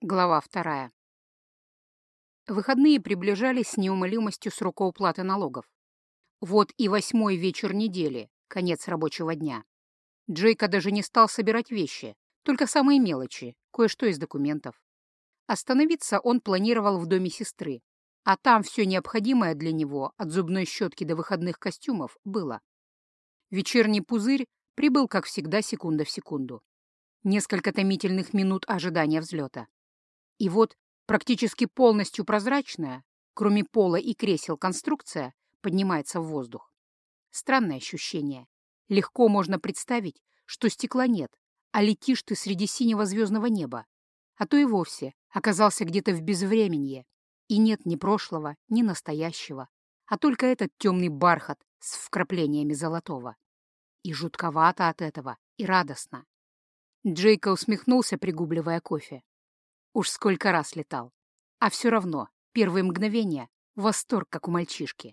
Глава 2. Выходные приближались с неумолимостью срока уплаты налогов. Вот и 8-й вечер недели, конец рабочего дня. Джейка даже не стал собирать вещи, только самые мелочи, кое-что из документов. Остановиться он планировал в доме сестры, а там все необходимое для него, от зубной щетки до выходных костюмов, было. Вечерний пузырь прибыл, как всегда, секунда в секунду. Несколько томительных минут ожидания взлета. И вот практически полностью прозрачная, кроме пола и кресел, конструкция поднимается в воздух. Странное ощущение. Легко можно представить, что стекла нет, а летишь ты среди синего звездного неба. А то и вовсе оказался где-то в безвременье. И нет ни прошлого, ни настоящего, а только этот темный бархат с вкраплениями золотого. И жутковато от этого, и радостно. Джейка усмехнулся, пригубливая кофе. Уж сколько раз летал. А все равно, первые мгновения — восторг, как у мальчишки.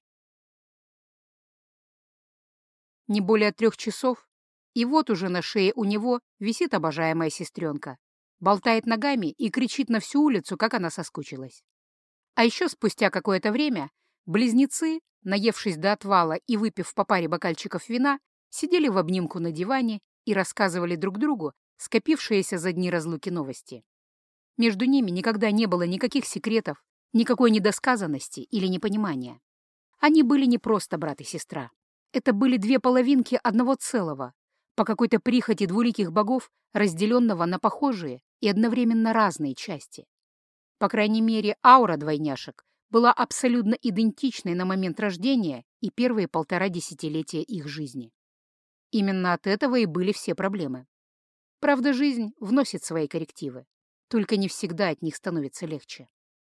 Не более 3 часов, и вот уже на шее у него висит обожаемая сестренка, болтает ногами и кричит на всю улицу, как она соскучилась. А еще спустя какое-то время близнецы, наевшись до отвала и выпив по паре бокальчиков вина, сидели в обнимку на диване и рассказывали друг другу скопившиеся за дни разлуки новости. Между ними никогда не было никаких секретов, никакой недосказанности или непонимания. Они были не просто брат и сестра. Это были две половинки одного целого, по какой-то прихоти двуликих богов, разделенного на похожие и одновременно разные части. По крайней мере, аура двойняшек была абсолютно идентичной на момент рождения и первые 1,5 десятилетия их жизни. Именно от этого и были все проблемы. Правда, жизнь вносит свои коррективы. Только не всегда от них становится легче.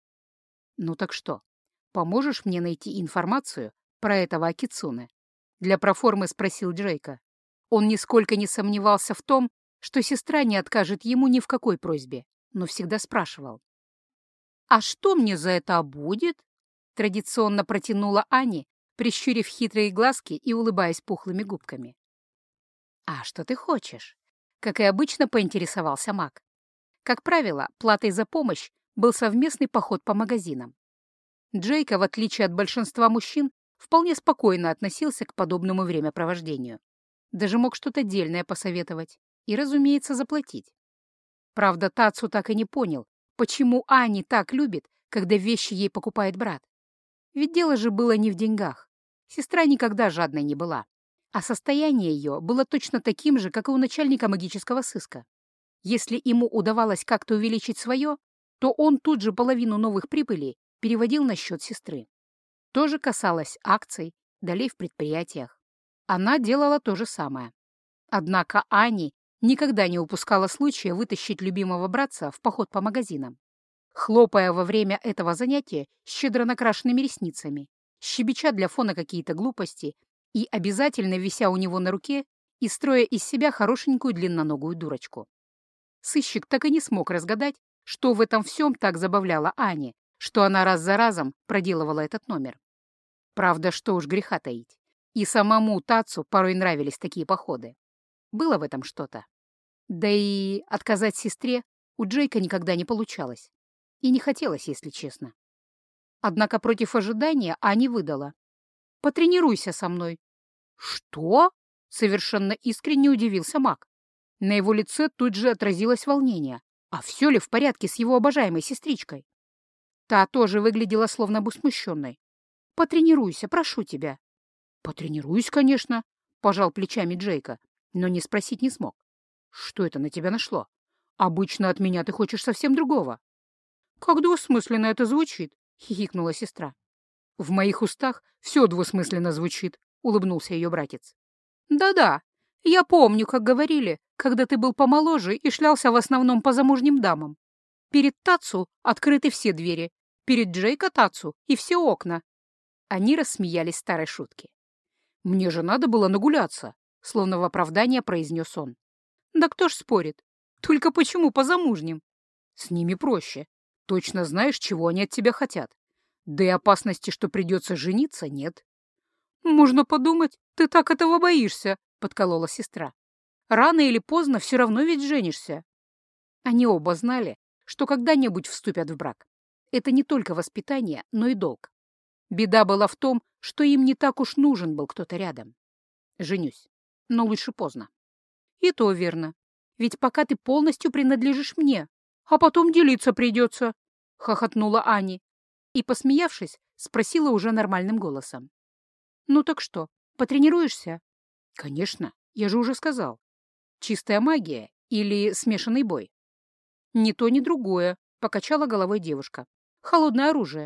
«Ну так что, поможешь мне найти информацию про этого Акицуне?» Для проформы спросил Джейка. Он нисколько не сомневался в том, что сестра не откажет ему ни в какой просьбе, но всегда спрашивал. «А что мне за это будет?» Традиционно протянула Ани, прищурив хитрые глазки и улыбаясь пухлыми губками. «А что ты хочешь?» Как и обычно, поинтересовался Мак. Как правило, платой за помощь был совместный поход по магазинам. Джейка, в отличие от большинства мужчин, вполне спокойно относился к подобному времяпровождению. Даже мог что-то дельное посоветовать и, разумеется, заплатить. Правда, Тацу так и не понял, почему Ани так любит, когда вещи ей покупает брат. Ведь дело же было не в деньгах. Сестра никогда жадной не была. А состояние ее было точно таким же, как и у начальника магического сыска. Если ему удавалось как-то увеличить свое, то он тут же половину новых прибылей переводил на счет сестры. То же касалось акций, долей в предприятиях. Она делала то же самое. Однако Ани никогда не упускала случая вытащить любимого братца в поход по магазинам, хлопая во время этого занятия щедро накрашенными ресницами, щебеча для фона какие-то глупости и обязательно вися у него на руке и строя из себя хорошенькую длинноногую дурочку. Сыщик так и не смог разгадать, что в этом всем так забавляло Ани, что она раз за разом проделывала этот номер. Правда, что уж греха таить. И самому Тацу порой нравились такие походы. Было в этом что-то. Да и отказать сестре у Джейка никогда не получалось. И не хотелось, если честно. Однако против ожидания Ани выдала. «Потренируйся со мной». «Что?» — совершенно искренне удивился Мак. На его лице тут же отразилось волнение. А все ли в порядке с его обожаемой сестричкой? Та тоже выглядела словно бы смущенной. «Потренируйся, прошу тебя». «Потренируюсь, конечно», — пожал плечами Джейка, но не спросить не смог. «Что это на тебя нашло? Обычно от меня ты хочешь совсем другого». «Как двусмысленно это звучит», — хихикнула сестра. «В моих устах все двусмысленно звучит», — улыбнулся ее братец. «Да-да, я помню, как говорили, когда ты был помоложе и шлялся в основном по замужним дамам. Перед Тацу открыты все двери, перед Джейка Тацу и все окна». Они рассмеялись старой шутки. «Мне же надо было нагуляться», — словно в оправдание произнес он. «Да кто ж спорит? Только почему по замужним?» «С ними проще. Точно знаешь, чего они от тебя хотят. Да и опасности, что придется жениться, нет». «Можно подумать, ты так этого боишься», — подколола сестра. «Рано или поздно все равно ведь женишься». Они оба знали, что когда-нибудь вступят в брак. Это не только воспитание, но и долг. Беда была в том, что им не так уж нужен был кто-то рядом. Женюсь, но лучше поздно. И то верно. Ведь пока ты полностью принадлежишь мне, а потом делиться придется, — хохотнула Ани и, посмеявшись, спросила уже нормальным голосом. Ну так что, потренируешься? Конечно, я же уже сказал. Чистая магия или смешанный бой? Ни то, ни другое, — покачала головой девушка. Холодное оружие.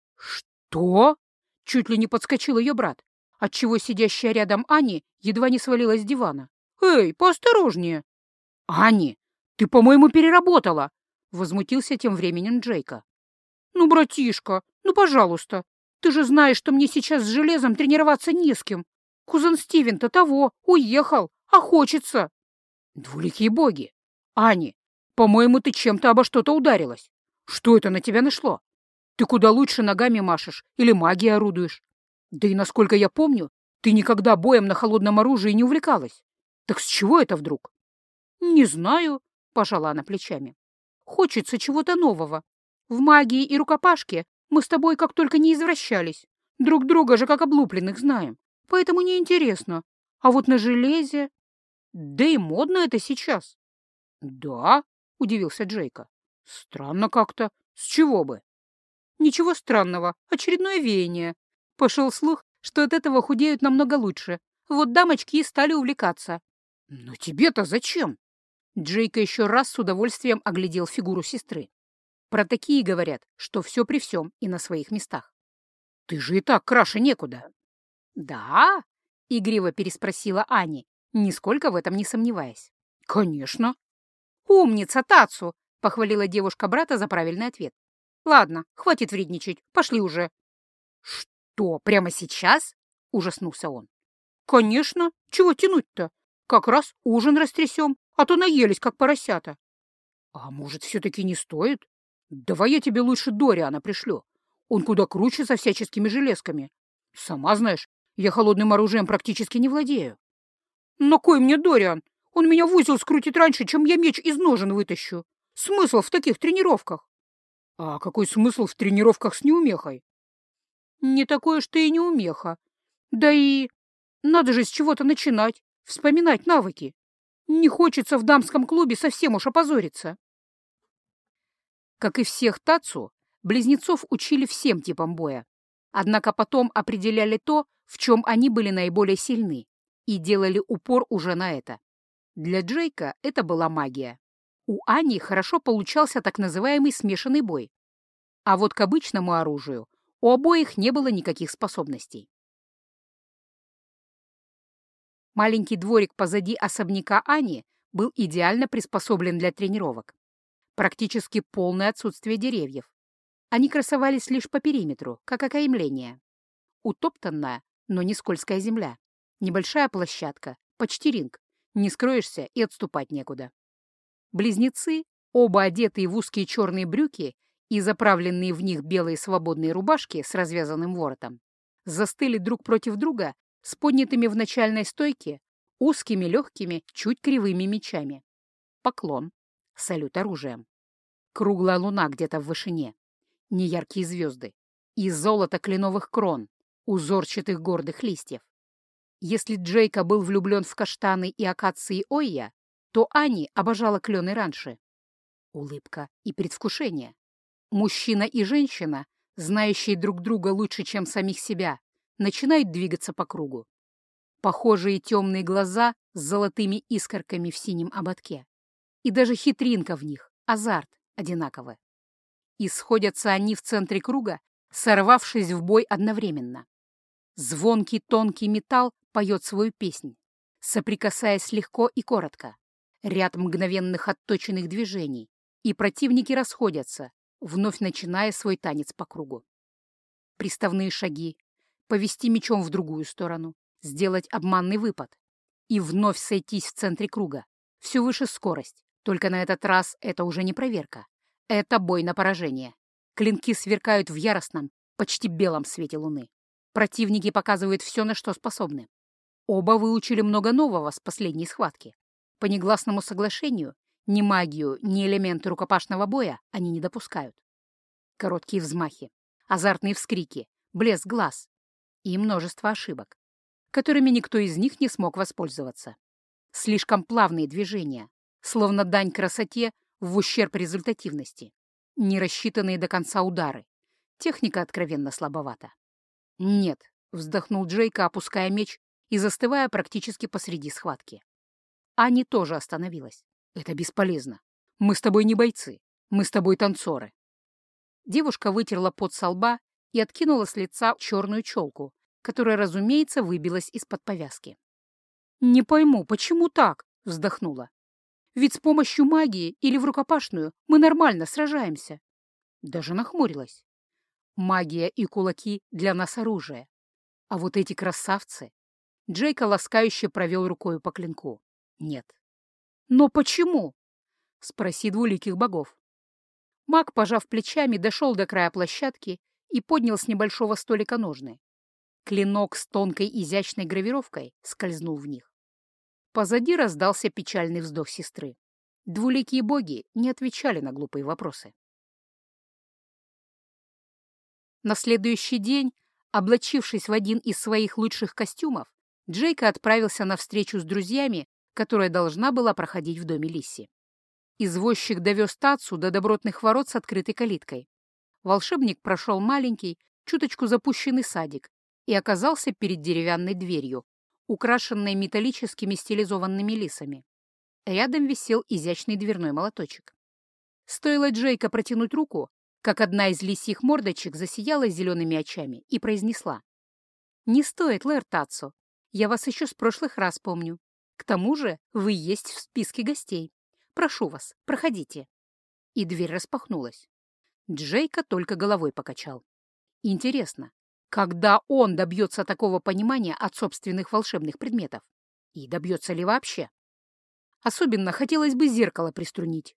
Что? Чуть ли не подскочил ее брат, отчего сидящая рядом Ани едва не свалилась с дивана. «Эй, поосторожнее!» «Ани, ты, по-моему, переработала!» — возмутился тем временем Джейка. «Ну, братишка, ну, пожалуйста, ты же знаешь, что мне сейчас с железом тренироваться не с кем. Кузен Стивен-то того, уехал, а хочется!» «Двуликие боги! Ани, по-моему, ты чем-то обо что-то ударилась. Что это на тебя нашло? Ты куда лучше ногами машешь или магией орудуешь. Да и, насколько я помню, ты никогда боем на холодном оружии не увлекалась. Так с чего это вдруг?» «Не знаю», — пожала она плечами. «Хочется чего-то нового. В магии и рукопашке мы с тобой как только не извращались. Друг друга же как облупленных знаем. Поэтому неинтересно. А вот на железе... Да и модно это сейчас». «Да?» — удивился Джейка. «Странно как-то. С чего бы?» «Ничего странного. Очередное веяние. Пошел слух, что от этого худеют намного лучше. Вот дамочки и стали увлекаться». «Но тебе-то зачем?» Джейка еще раз с удовольствием оглядел фигуру сестры. Про такие говорят, что все при всем и на своих местах. «Ты же и так краше некуда». «Да?» — игриво переспросила Ани, нисколько в этом не сомневаясь. «Конечно». «Умница, Тацу!» — похвалила девушка брата за правильный ответ. «Ладно, хватит вредничать, пошли уже». «Что, прямо сейчас?» — ужаснулся он. «Конечно, чего тянуть-то? Как раз ужин растрясем, а то наелись, как поросята». «А может, все-таки не стоит? Давай я тебе лучше Дориана пришлю. Он куда круче со всяческими железками. Сама знаешь, я холодным оружием практически не владею». «На кой мне Дориан? Он меня в узел скрутит раньше, чем я меч из ножен вытащу. Смысл в таких тренировках?» «А какой смысл в тренировках с неумехой?» «Не такое уж ты и неумеха. Да и надо же с чего-то начинать, вспоминать навыки. Не хочется в дамском клубе совсем уж опозориться». Как и всех Тацу, близнецов учили всем типам боя. Однако потом определяли то, в чем они были наиболее сильны, и делали упор уже на это. Для Джейка это была магия. У Ани хорошо получался так называемый смешанный бой. А вот к обычному оружию у обоих не было никаких способностей. Маленький дворик позади особняка Ани был идеально приспособлен для тренировок. Практически полное отсутствие деревьев. Они красовались лишь по периметру, как окаймление. Утоптанная, но не скользкая земля. Небольшая площадка, почти ринг. Не скроешься и отступать некуда. Близнецы, оба одетые в узкие черные брюки и заправленные в них белые свободные рубашки с развязанным воротом, застыли друг против друга с поднятыми в начальной стойке узкими, легкими, чуть кривыми мечами. Поклон. Салют оружием. Круглая луна где-то в вышине. Неяркие звезды. И золото кленовых крон, узорчатых гордых листьев. Если Джейка был влюблен в каштаны и акации Ойя, то Ани обожала клены раньше. Улыбка и предвкушение. Мужчина и женщина, знающие друг друга лучше, чем самих себя, начинают двигаться по кругу. Похожие темные глаза с золотыми искорками в синем ободке. И даже хитринка в них, азарт, одинаковы. И сходятся они в центре круга, сорвавшись в бой одновременно. Звонкий тонкий металл поет свою песнь, соприкасаясь легко и коротко. Ряд мгновенных отточенных движений, и противники расходятся, вновь начиная свой танец по кругу. Приставные шаги, повести мечом в другую сторону, сделать обманный выпад и вновь сойтись в центре круга. Все выше скорость, только на этот раз это уже не проверка. Это бой на поражение. Клинки сверкают в яростном, почти белом свете луны. Противники показывают все, на что способны. Оба выучили много нового с последней схватки. По негласному соглашению Ни магию, ни элементы рукопашного боя они не допускают. Короткие взмахи, азартные вскрики, блеск глаз и множество ошибок, которыми никто из них не смог воспользоваться. Слишком плавные движения, словно дань красоте в ущерб результативности, не рассчитанные до конца удары. Техника откровенно слабовата. «Нет», — вздохнул Джейка, опуская меч и застывая практически посреди схватки. Ани тоже остановилась. «Это бесполезно. Мы с тобой не бойцы. Мы с тобой танцоры». Девушка вытерла пот со лба и откинула с лица черную челку, которая, разумеется, выбилась из-под повязки. «Не пойму, почему так?» — вздохнула. «Ведь с помощью магии или в рукопашную мы нормально сражаемся». Даже нахмурилась. «Магия и кулаки для нас оружие. А вот эти красавцы...» Джейка ласкающе провел рукою по клинку. «Нет». «Но почему?» «Спроси двуликих богов». Маг, пожав плечами, дошел до края площадки и поднял с небольшого столика ножны. Клинок с тонкой изящной гравировкой скользнул в них. Позади раздался печальный вздох сестры. Двуликие боги не отвечали на глупые вопросы. На следующий день, облачившись в один из своих лучших костюмов, Джейка отправился на встречу с друзьями, которая должна была проходить в доме Лисси. Извозчик довез Тацу до добротных ворот с открытой калиткой. Волшебник прошел маленький, чуточку запущенный садик и оказался перед деревянной дверью, украшенной металлическими стилизованными лисами. Рядом висел изящный дверной молоточек. Стоило Джейка протянуть руку, как одна из лисьих мордочек засияла зелеными очами и произнесла: «Не стоит, Лэр Тацу, я вас еще с прошлых раз помню. К тому же вы есть в списке гостей. Прошу вас, проходите». И дверь распахнулась. Джейка только головой покачал. Интересно, когда он добьется такого понимания от собственных волшебных предметов? И добьется ли вообще? Особенно хотелось бы зеркало приструнить.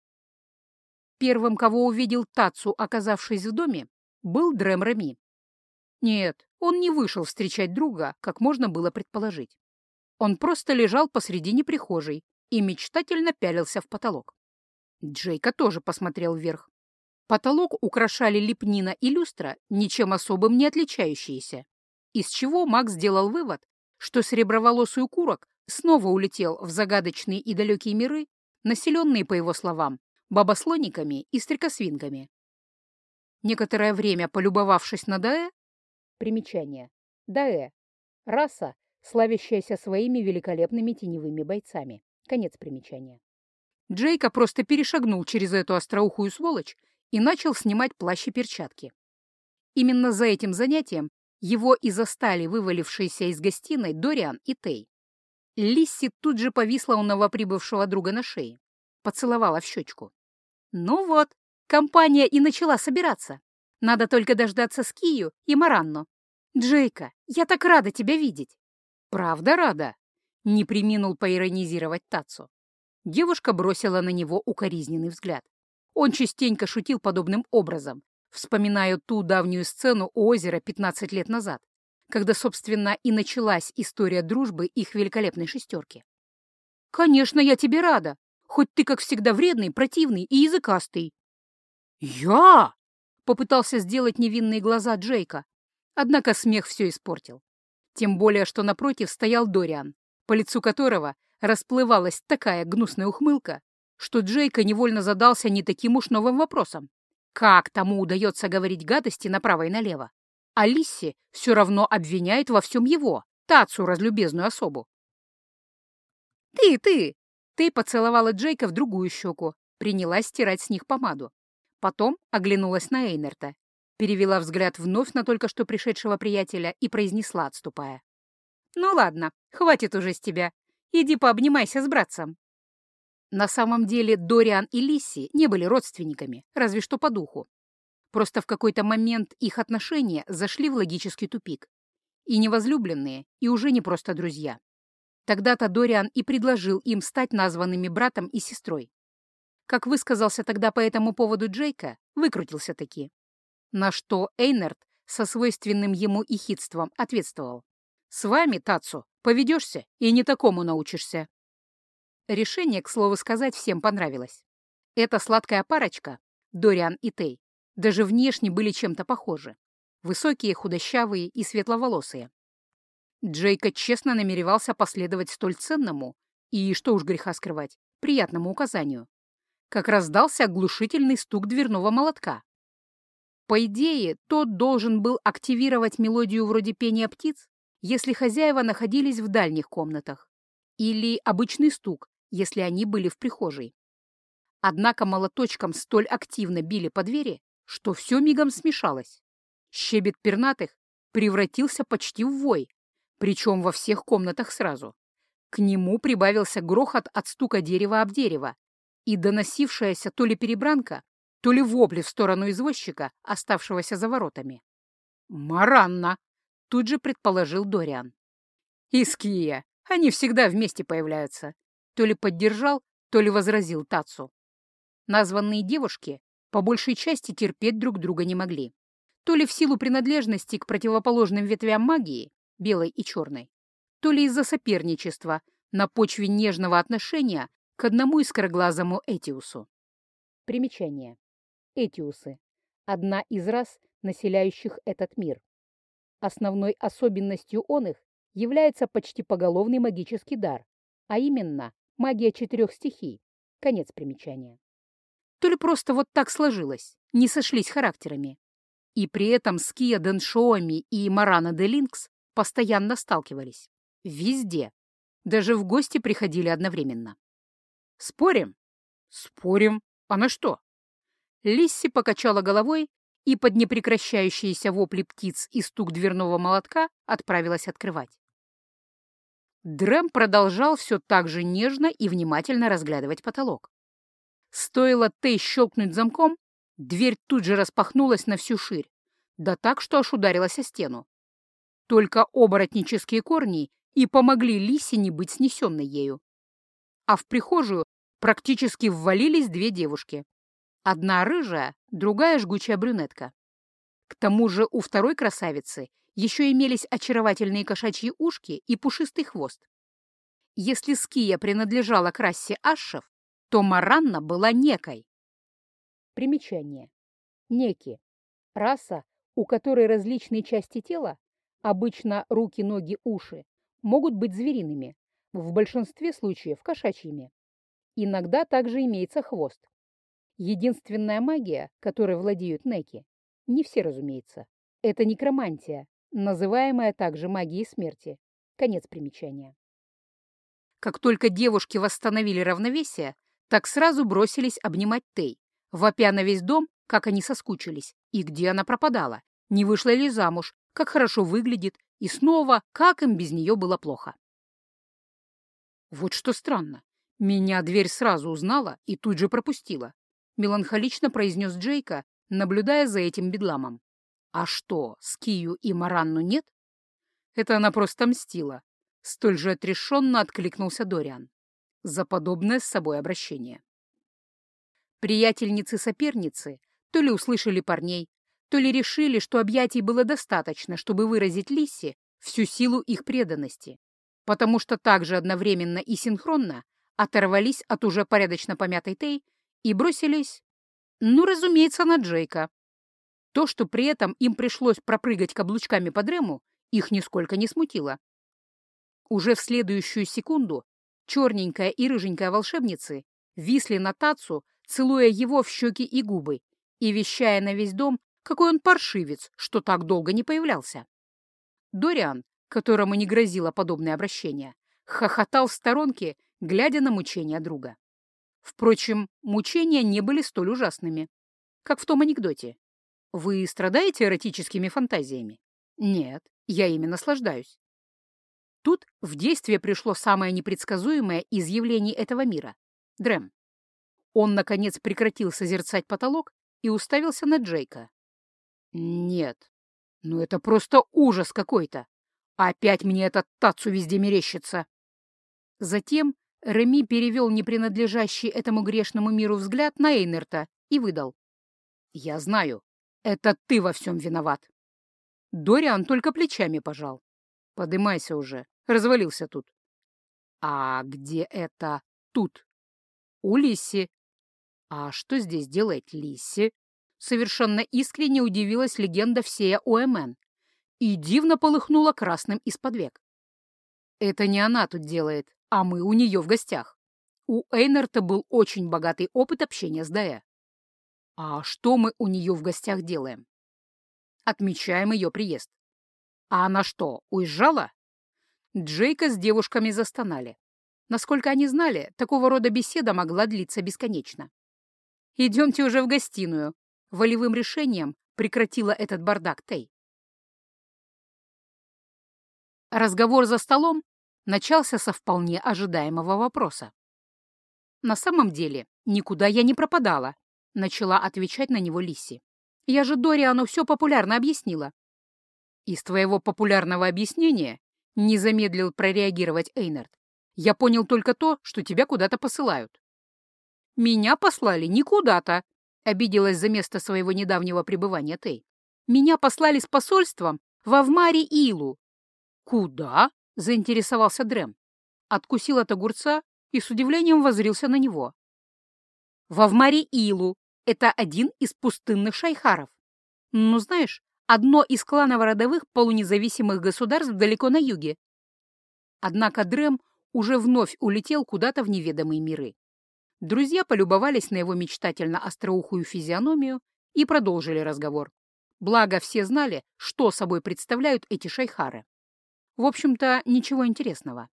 Первым, кого увидел Тацу, оказавшись в доме, был Дрем Реми. Нет, он не вышел встречать друга, как можно было предположить. Он просто лежал посредине прихожей и мечтательно пялился в потолок. Джейка тоже посмотрел вверх. Потолок украшали лепнина и люстра, ничем особым не отличающиеся, из чего Макс сделал вывод, что сереброволосый укурок снова улетел в загадочные и далекие миры, населенные, по его словам, бабослониками и стрекосвинками. Некоторое время полюбовавшись на Даэ, примечание, Даэ — раса, славящаяся своими великолепными теневыми бойцами, конец примечания. Джейка просто перешагнул через эту остроухую сволочь и начал снимать плащ и перчатки. Именно за этим занятием его и застали вывалившиеся из гостиной Дориан и Тей. Лисси тут же повисла у новоприбывшего друга на шее, поцеловала в щечку. «Ну вот, компания и начала собираться. Надо только дождаться Скию и Маранну. Джейка, я так рада тебя видеть!» «Правда рада?» — не преминул поиронизировать Тацу. Девушка бросила на него укоризненный взгляд. Он частенько шутил подобным образом, вспоминая ту давнюю сцену у озера 15 лет назад, когда, собственно, и началась история дружбы их великолепной шестерки. «Конечно, я тебе рада, хоть ты, как всегда, вредный, противный и языкастый». «Я?» — попытался сделать невинные глаза Джейка, однако смех все испортил. Тем более, что напротив стоял Дориан, по лицу которого расплывалась такая гнусная ухмылка, что Джейка невольно задался не таким уж новым вопросом. Как тому удается говорить гадости направо и налево? А Лисси все равно обвиняет во всем его, Тацу, разлюбезную особу. «Ты!» Ты поцеловала Джейка в другую щеку, принялась стирать с них помаду. Потом оглянулась на Эйнерта, перевела взгляд вновь на только что пришедшего приятеля и произнесла, отступая: «Ну ладно, хватит уже с тебя. Иди пообнимайся с братцем». На самом деле Дориан и Лисси не были родственниками, разве что по духу. Просто в какой-то момент их отношения зашли в логический тупик. И не возлюбленные, и уже не просто друзья. Тогда-то Дориан и предложил им стать названными братом и сестрой. Как высказался тогда по этому поводу Джейка, выкрутился-таки. На что Эйнерт со свойственным ему ехидством ответствовал: «С вами, Тацу, поведешься и не такому научишься». Решение, к слову сказать, всем понравилось. Эта сладкая парочка, Дориан и Тей, даже внешне были чем-то похожи. Высокие, худощавые и светловолосые. Джейка честно намеревался последовать столь ценному и, что уж греха скрывать, приятному указанию. Как раздался оглушительный стук дверного молотка. По идее, тот должен был активировать мелодию вроде пения птиц, если хозяева находились в дальних комнатах, или обычный стук, если они были в прихожей. Однако молоточком столь активно били по двери, что все мигом смешалось. Щебет пернатых превратился почти в вой, причем во всех комнатах сразу. К нему прибавился грохот от стука дерева об дерево и доносившаяся то ли перебранка, то ли вопли в сторону извозчика, оставшегося за воротами. «Маранна!» — тут же предположил Дориан. «Иския! Они всегда вместе появляются!» То ли поддержал, то ли возразил Тацу. Названные девушки по большей части терпеть друг друга не могли. То ли в силу принадлежности к противоположным ветвям магии, белой и черной, то ли из-за соперничества на почве нежного отношения к одному искроглазому Этиусу. Примечание. Этиусы – одна из рас, населяющих этот мир. Основной особенностью оных является почти поголовный магический дар, а именно магия 4 стихий. Конец примечания. То ли просто вот так сложилось, не сошлись характерами. И при этом Ския Деншоами и Марана де Линкс постоянно сталкивались. Везде. Даже в гости приходили одновременно. «Спорим?» «Спорим. А на что?» Лисси покачала головой и под непрекращающиеся вопли птиц и стук дверного молотка отправилась открывать. Дрэм продолжал все так же нежно и внимательно разглядывать потолок. Стоило Тей щелкнуть замком, дверь тут же распахнулась на всю ширь, да так, что аж ударилась о стену. Только оборотнические корни и помогли Лисе не быть снесенной ею. А в прихожую практически ввалились 2 девушки. Одна рыжая, другая жгучая брюнетка. К тому же у второй красавицы еще имелись очаровательные кошачьи ушки и пушистый хвост. Если Ския принадлежала к расе ашшев, то Маранна была некой. Примечание. Неки. Раса, у которой различные части тела, обычно руки, ноги, уши, могут быть звериными, в большинстве случаев кошачьими. Иногда также имеется хвост. Единственная магия, которой владеют неки, не все, разумеется, это некромантия, называемая также магией смерти. Конец примечания. Как только девушки восстановили равновесие, так сразу бросились обнимать Тей, вопя на весь дом, как они соскучились, и где она пропадала, не вышла ли замуж, как хорошо выглядит, и снова, как им без нее было плохо. Вот что странно, меня дверь сразу узнала и тут же пропустила, меланхолично произнес Джейка, наблюдая за этим бедламом. А что, Скию и Маранну нет? Это она просто мстила. Столь же отрешенно откликнулся Дориан. За подобное с собой обращение. Приятельницы-соперницы то ли услышали парней, то ли решили, что объятий было достаточно, чтобы выразить Лиссе всю силу их преданности, потому что также одновременно и синхронно оторвались от уже порядочно помятой Тей и бросились, разумеется, на Джейка. То, что при этом им пришлось пропрыгать каблучками по дрему, их нисколько не смутило. Уже в следующую секунду черненькая и рыженькая волшебницы висли на Тацу, целуя его в щеки и губы и вещая на весь дом, какой он паршивец, что так долго не появлялся. Дориан, которому не грозило подобное обращение, хохотал в сторонке, глядя на мучения друга. Впрочем, мучения не были столь ужасными, как в том анекдоте. Вы страдаете эротическими фантазиями? Нет, я ими наслаждаюсь. Тут в действие пришло самое непредсказуемое из явлений этого мира — Дрэм. Он, наконец, прекратил созерцать потолок и уставился на Джейка. Нет, это просто ужас какой-то. Опять мне этот Тацу везде мерещится. Затем Реми перевел непринадлежащий этому грешному миру взгляд на Эйнерта и выдал. «Я знаю, это ты во всем виноват». Дориан только плечами пожал. «Подымайся уже, развалился тут». «А где это тут?» «У Лисси». «А что здесь делает Лисси?» Совершенно искренне удивилась легенда всея ОМН и дивно полыхнула красным из-под век. «Это не она тут делает, а мы у нее в гостях. У Эйнарта был очень богатый опыт общения с Дая. А что мы у нее в гостях делаем? Отмечаем ее приезд. А она что, уезжала?» Джейка с девушками застонали. Насколько они знали, такого рода беседа могла длиться бесконечно. «Идемте уже в гостиную», — волевым решением прекратила этот бардак Тей. Разговор за столом начался со вполне ожидаемого вопроса. «На самом деле, никуда я не пропадала», — начала отвечать на него Лисси. «Я же Дориану все популярно объяснила». «Из твоего популярного объяснения не замедлил прореагировать Эйнард. Я понял только то, что тебя куда-то посылают». «Меня послали не куда-то», — обиделась за место своего недавнего пребывания Тей. «Меня послали с посольством в Авмари-Илу». «Куда?» — заинтересовался Дрем. Откусил от огурца и с удивлением воззрился на него. «В Авмари-Илу. Это один из пустынных шайхаров. Ну, знаешь, одно из кланово-родовых полунезависимых государств далеко на юге». Однако Дрем уже вновь улетел куда-то в неведомые миры. Друзья полюбовались на его мечтательно-остроухую физиономию и продолжили разговор. Благо, все знали, что собой представляют эти шайхары. В общем-то, ничего интересного.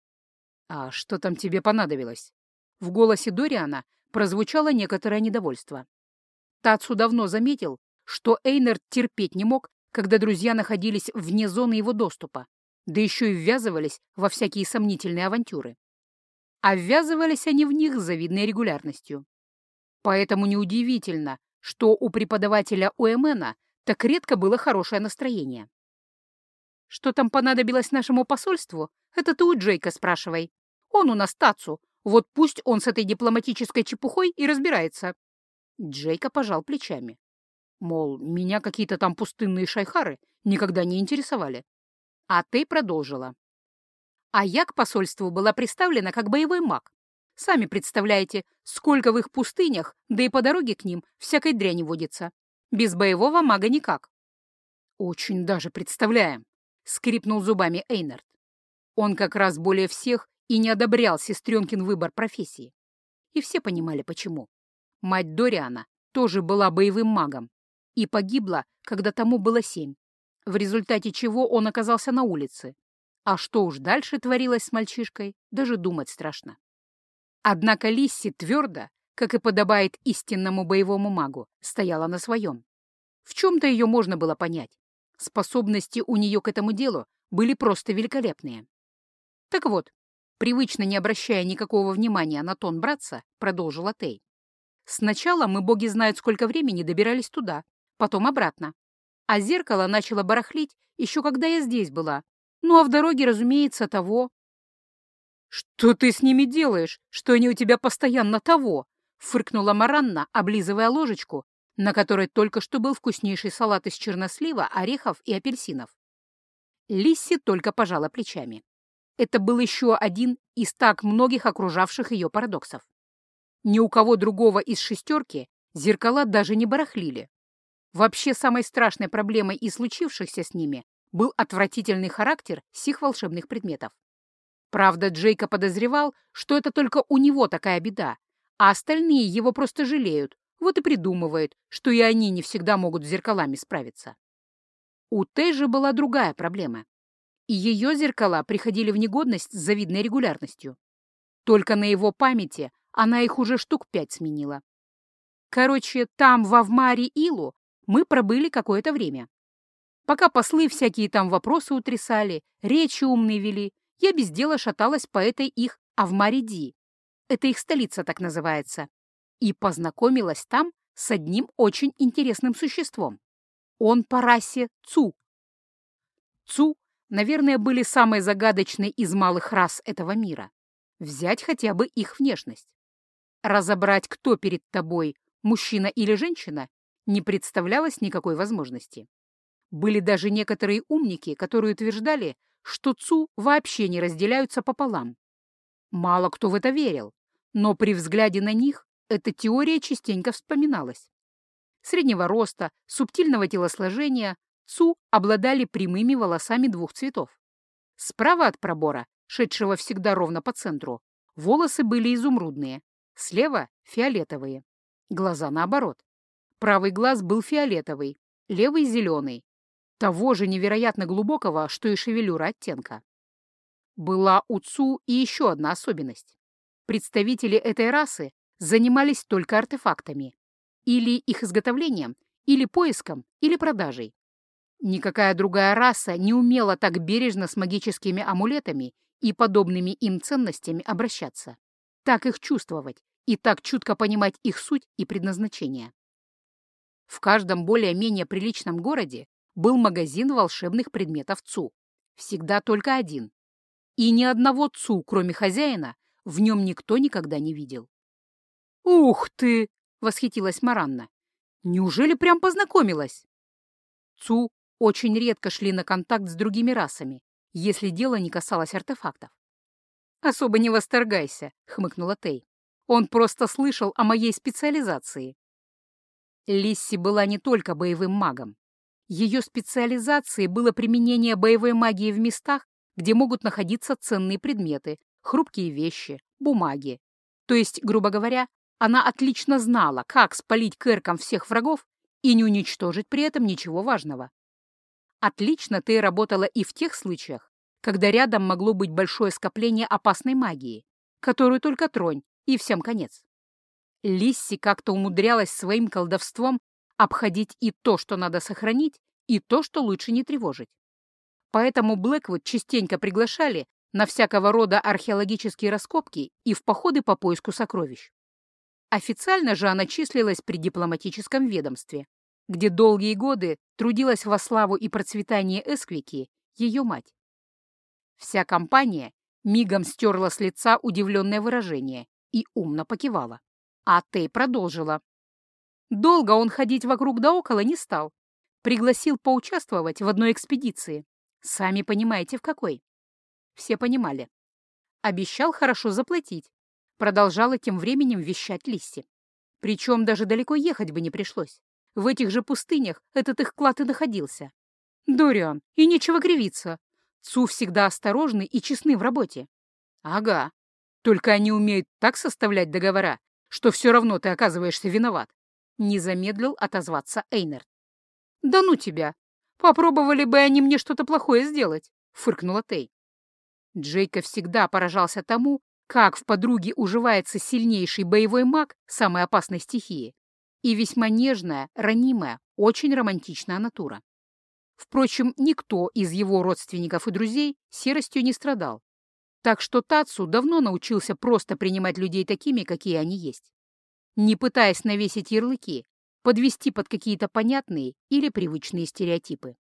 «А что там тебе понадобилось?» В голосе Дориана прозвучало некоторое недовольство. Тацу давно заметил, что Эйнард терпеть не мог, когда друзья находились вне зоны его доступа, да еще и ввязывались во всякие сомнительные авантюры. А ввязывались они в них с завидной регулярностью. Поэтому неудивительно, что у преподавателя УМНа так редко было хорошее настроение. «Что там понадобилось нашему посольству, это ты у Джейка спрашивай. Он у нас Тацу, вот пусть он с этой дипломатической чепухой и разбирается». Джейка пожал плечами. Мол, меня какие-то там пустынные шайхары никогда не интересовали. А ты продолжила. А я к посольству была представлена как боевой маг. Сами представляете, сколько в их пустынях, да и по дороге к ним всякой дряни водится. Без боевого мага никак. «Очень даже представляем», — скрипнул зубами Эйнард. Он как раз более всех и не одобрял сестренкин выбор профессии. И все понимали, почему. Мать Дориана тоже была боевым магом и погибла, когда тому было 7, в результате чего он оказался на улице. А что уж дальше творилось с мальчишкой, даже думать страшно. Однако Лисси твердо, как и подобает истинному боевому магу, стояла на своем. В чем-то ее можно было понять. Способности у нее к этому делу были просто великолепные. Так вот, привычно не обращая никакого внимания на тон братца, продолжила Тей. Сначала мы, боги знают, сколько времени добирались туда, потом обратно. А зеркало начало барахлить еще когда я здесь была. Ну а в дороге, разумеется, того. «Что ты с ними делаешь, что они у тебя постоянно того?» — фыркнула Маранна, облизывая ложечку, на которой только что был вкуснейший салат из чернослива, орехов и апельсинов. Лисси только пожала плечами. Это был еще один из так многих окружавших ее парадоксов. Ни у кого другого из шестерки зеркала даже не барахлили. Вообще самой страшной проблемой и случившихся с ними был отвратительный характер сих волшебных предметов. Правда, Джейка подозревал, что это только у него такая беда, а остальные его просто жалеют, вот и придумывают, что и они не всегда могут с зеркалами справиться. У Тэй же была другая проблема. И ее зеркала приходили в негодность с завидной регулярностью. Только на его памяти она их уже штук 5 сменила. Короче, там, в Авмари-Илу, мы пробыли какое-то время. Пока послы всякие там вопросы утрясали, речи умные вели, я без дела шаталась по этой их Авмари-Ди. Это их столица так называется. И познакомилась там с одним очень интересным существом. Он по расе Цу. Цу, наверное, были самой загадочной из малых рас этого мира. Взять хотя бы их внешность. Разобрать, кто перед тобой, мужчина или женщина, не представлялось никакой возможности. Были даже некоторые умники, которые утверждали, что Цу вообще не разделяются пополам. Мало кто в это верил, Но при взгляде на них эта теория частенько вспоминалась. Среднего роста, субтильного телосложения, Цу обладали прямыми волосами двух цветов. Справа от пробора, шедшего всегда ровно по центру, волосы были изумрудные, слева — фиолетовые. Глаза наоборот. Правый глаз был фиолетовый, левый — зеленый, того же невероятно глубокого, что и шевелюра оттенка. Была у Цу и еще одна особенность. Представители этой расы занимались только артефактами, или их изготовлением, или поиском, или продажей. Никакая другая раса не умела так бережно с магическими амулетами и подобными им ценностями обращаться, так их чувствовать и так чутко понимать их суть и предназначение. В каждом более-менее приличном городе был магазин волшебных предметов Цу. Всегда только один. И ни одного Цу, кроме хозяина, в нем никто никогда не видел. «Ух ты!» — восхитилась Маранна. «Неужели прям познакомилась?» Цу очень редко шли на контакт с другими расами, если дело не касалось артефактов. «Особо не восторгайся», — хмыкнула Тей. «Он просто слышал о моей специализации». Лисси была не только боевым магом. Ее специализацией было применение боевой магии в местах, где могут находиться ценные предметы, хрупкие вещи, бумаги. То есть, грубо говоря, она отлично знала, как спалить кэркам всех врагов и не уничтожить при этом ничего важного. Отлично Тей работала и в тех случаях, когда рядом могло быть большое скопление опасной магии, которую только тронь, и всем конец. Лисси как-то умудрялась своим колдовством обходить и то, что надо сохранить, и то, что лучше не тревожить. Поэтому Блэквуд частенько приглашали на всякого рода археологические раскопки и в походы по поиску сокровищ. Официально же она числилась при дипломатическом ведомстве, где долгие годы трудилась во славу и процветание Эсквики, ее мать. Вся компания мигом стерла с лица удивленное выражение и умно покивала. А Тей продолжила. Долго он ходить вокруг да около не стал. Пригласил поучаствовать в одной экспедиции. Сами понимаете, в какой. Все понимали. Обещал хорошо заплатить. Продолжала тем временем вещать Лисси. Причем даже далеко ехать бы не пришлось. В этих же пустынях этот их клад и находился. Дориан, и нечего кривиться. Цу всегда осторожны и честны в работе. Ага. Только они умеют так составлять договора, что все равно ты оказываешься виноват. Не замедлил отозваться Эйнерт. «Да ну тебя! Попробовали бы они мне что-то плохое сделать!» — фыркнула Тей. Джейка всегда поражался тому, как в подруге уживается сильнейший боевой маг самой опасной стихии и весьма нежная, ранимая, очень романтичная натура. Впрочем, никто из его родственников и друзей серостью не страдал, так что Тацу давно научился просто принимать людей такими, какие они есть, не пытаясь навесить ярлыки, подвести под какие-то понятные или привычные стереотипы.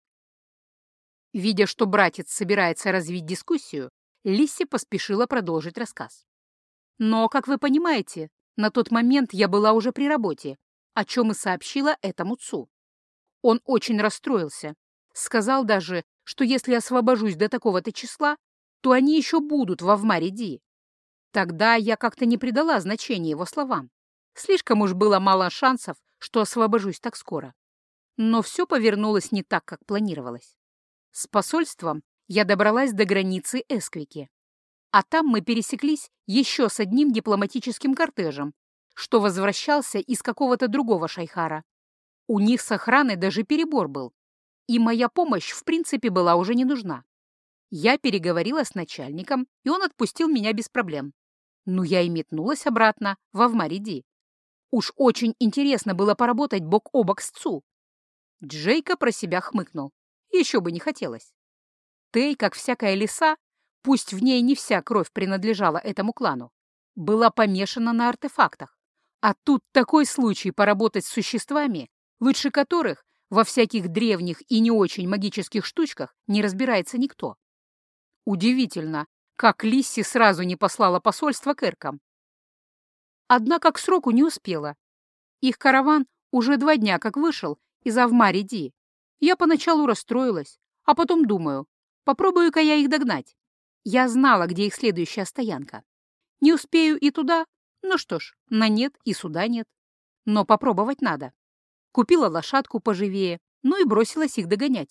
Видя, что братец собирается развить дискуссию, Лисси поспешила продолжить рассказ. Но, как вы понимаете, на тот момент я была уже при работе, о чем и сообщила этому Цу. Он очень расстроился, сказал даже, что если освобожусь до такого-то числа, то они еще будут во Вмаре-Ди. Тогда я как-то не придала значения его словам. Слишком уж было мало шансов, что освобожусь так скоро. Но все повернулось не так, как планировалось. С посольством я добралась до границы Эсквики, а там мы пересеклись еще с одним дипломатическим кортежем, что возвращался из какого-то другого шайхара. У них с охраной даже перебор был, и моя помощь в принципе была уже не нужна. Я переговорила с начальником, и он отпустил меня без проблем. Но я и метнулась обратно во Вмаре-Ди. Уж очень интересно было поработать бок о бок с Цу. Джейка про себя хмыкнул. Еще бы не хотелось. Тей, как всякая лиса, пусть в ней не вся кровь принадлежала этому клану, была помешана на артефактах. А тут такой случай поработать с существами, лучше которых во всяких древних и не очень магических штучках не разбирается никто. Удивительно, как Лисси сразу не послала посольство к Эркам. Однако к сроку не успела. Их караван уже 2 дня как вышел из Авмари-Ди. Я поначалу расстроилась, а потом думаю, попробую-ка я их догнать. Я знала, где их следующая стоянка. Не успею и туда, Ну что ж, на нет и суда нет. Но попробовать надо. Купила лошадку поживее, ну и бросилась их догонять.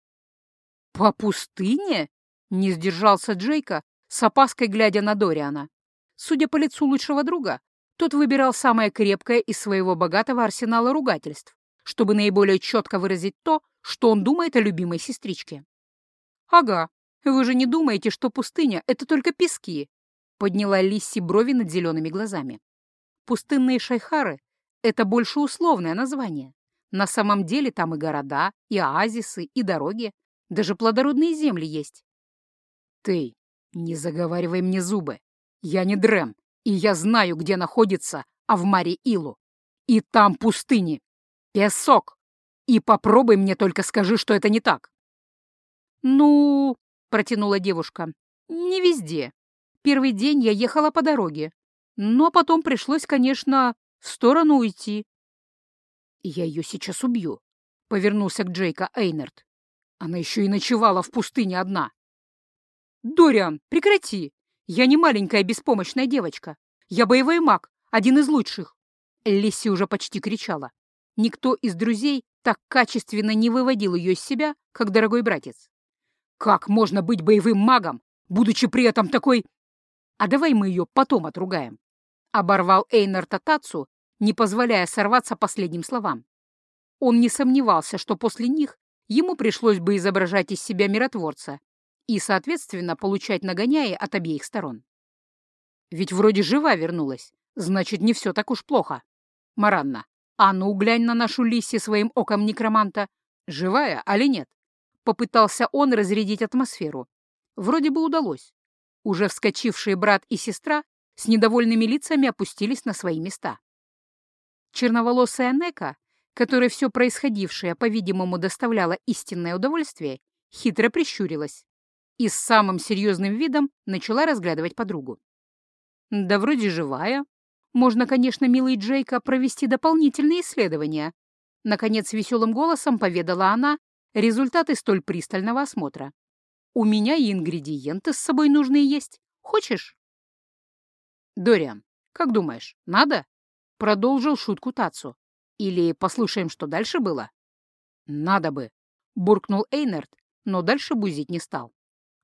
«По пустыне?» — не сдержался Джейка, с опаской глядя на Дориана. Судя по лицу лучшего друга, тот выбирал самое крепкое из своего богатого арсенала ругательств, чтобы наиболее четко выразить то, что он думает о любимой сестричке. «Ага, вы же не думаете, что пустыня — это только пески?» — подняла Лисси брови над зелеными глазами. «Пустынные шайхары — это больше условное название. На самом деле там и города, и оазисы, и дороги, даже плодородные земли есть». «Ты не заговаривай мне зубы. Я не Дрем, и я знаю, где находится Авмари-Илу. И там пустыни. Песок. И попробуй мне только скажи, что это не так». «Ну...» — протянула девушка. «Не везде. Первый день я ехала по дороге. Но потом пришлось, конечно, в сторону уйти». «Я ее сейчас убью», — повернулся к Джейка Эйнард. «Она еще и ночевала в пустыне одна». «Дориан, прекрати! Я не маленькая беспомощная девочка. Я боевой маг, один из лучших!» Лисси уже почти кричала. Никто из друзей так качественно не выводил ее из себя, как дорогой братец. «Как можно быть боевым магом, будучи при этом такой...» «А давай мы ее потом отругаем!» Оборвал Эйнар Татацу, не позволяя сорваться последним словам. Он не сомневался, что после них ему пришлось бы изображать из себя миротворца и, соответственно, получать нагоняи от обеих сторон. Ведь вроде жива вернулась, значит, не все так уж плохо. Маранна, а ну глянь на нашу Лисси своим оком некроманта. Живая, али нет? Попытался он разрядить атмосферу. Вроде бы удалось. Уже вскочившие брат и сестра с недовольными лицами опустились на свои места. Черноволосая Нека, которой все происходившее, по-видимому, доставляло истинное удовольствие, хитро прищурилась и с самым серьезным видом начала разглядывать подругу. «Да вроде живая. Можно, конечно, милый Джейка, провести дополнительные исследования», наконец веселым голосом поведала она результаты столь пристального осмотра. «У меня и ингредиенты с собой нужные есть. Хочешь?» «Дориан, как думаешь, надо?» Продолжил шутку Тацу. «Или послушаем, что дальше было?» «Надо бы», — буркнул Эйнард, но дальше бузить не стал.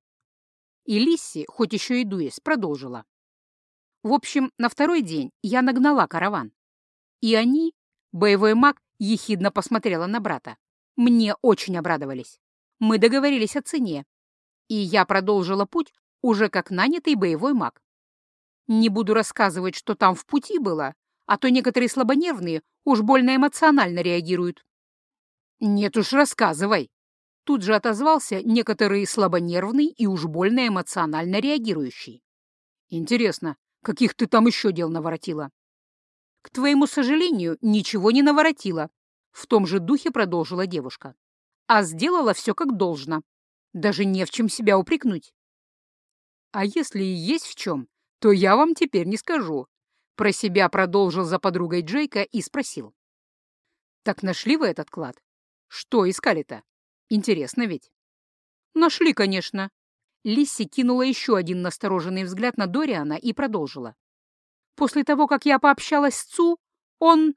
И Лисси, хоть еще и дуясь, продолжила. В общем, на второй день я нагнала караван. И они, боевой маг, ехидно посмотрела на брата, мне очень обрадовались. Мы договорились о цене. И я продолжила путь уже как нанятый боевой маг. Не буду рассказывать, что там в пути было, а то некоторые слабонервные уж больно эмоционально реагируют. «Нет уж, рассказывай!» Тут же отозвался некоторый слабонервный и уж больно эмоционально реагирующий. «Интересно, каких ты там еще дел наворотила?» «К твоему сожалению, ничего не наворотила», — в том же духе продолжила девушка. «А сделала все как должно. Даже не в чем себя упрекнуть». «А если и есть в чем, то я вам теперь не скажу», — про себя продолжил за подругой Джейка и спросил. «Так нашли вы этот клад? Что искали-то? Интересно ведь?» «Нашли, конечно». Лисси кинула еще один настороженный взгляд на Дориана и продолжила. «После того, как я пообщалась с Цу, он...»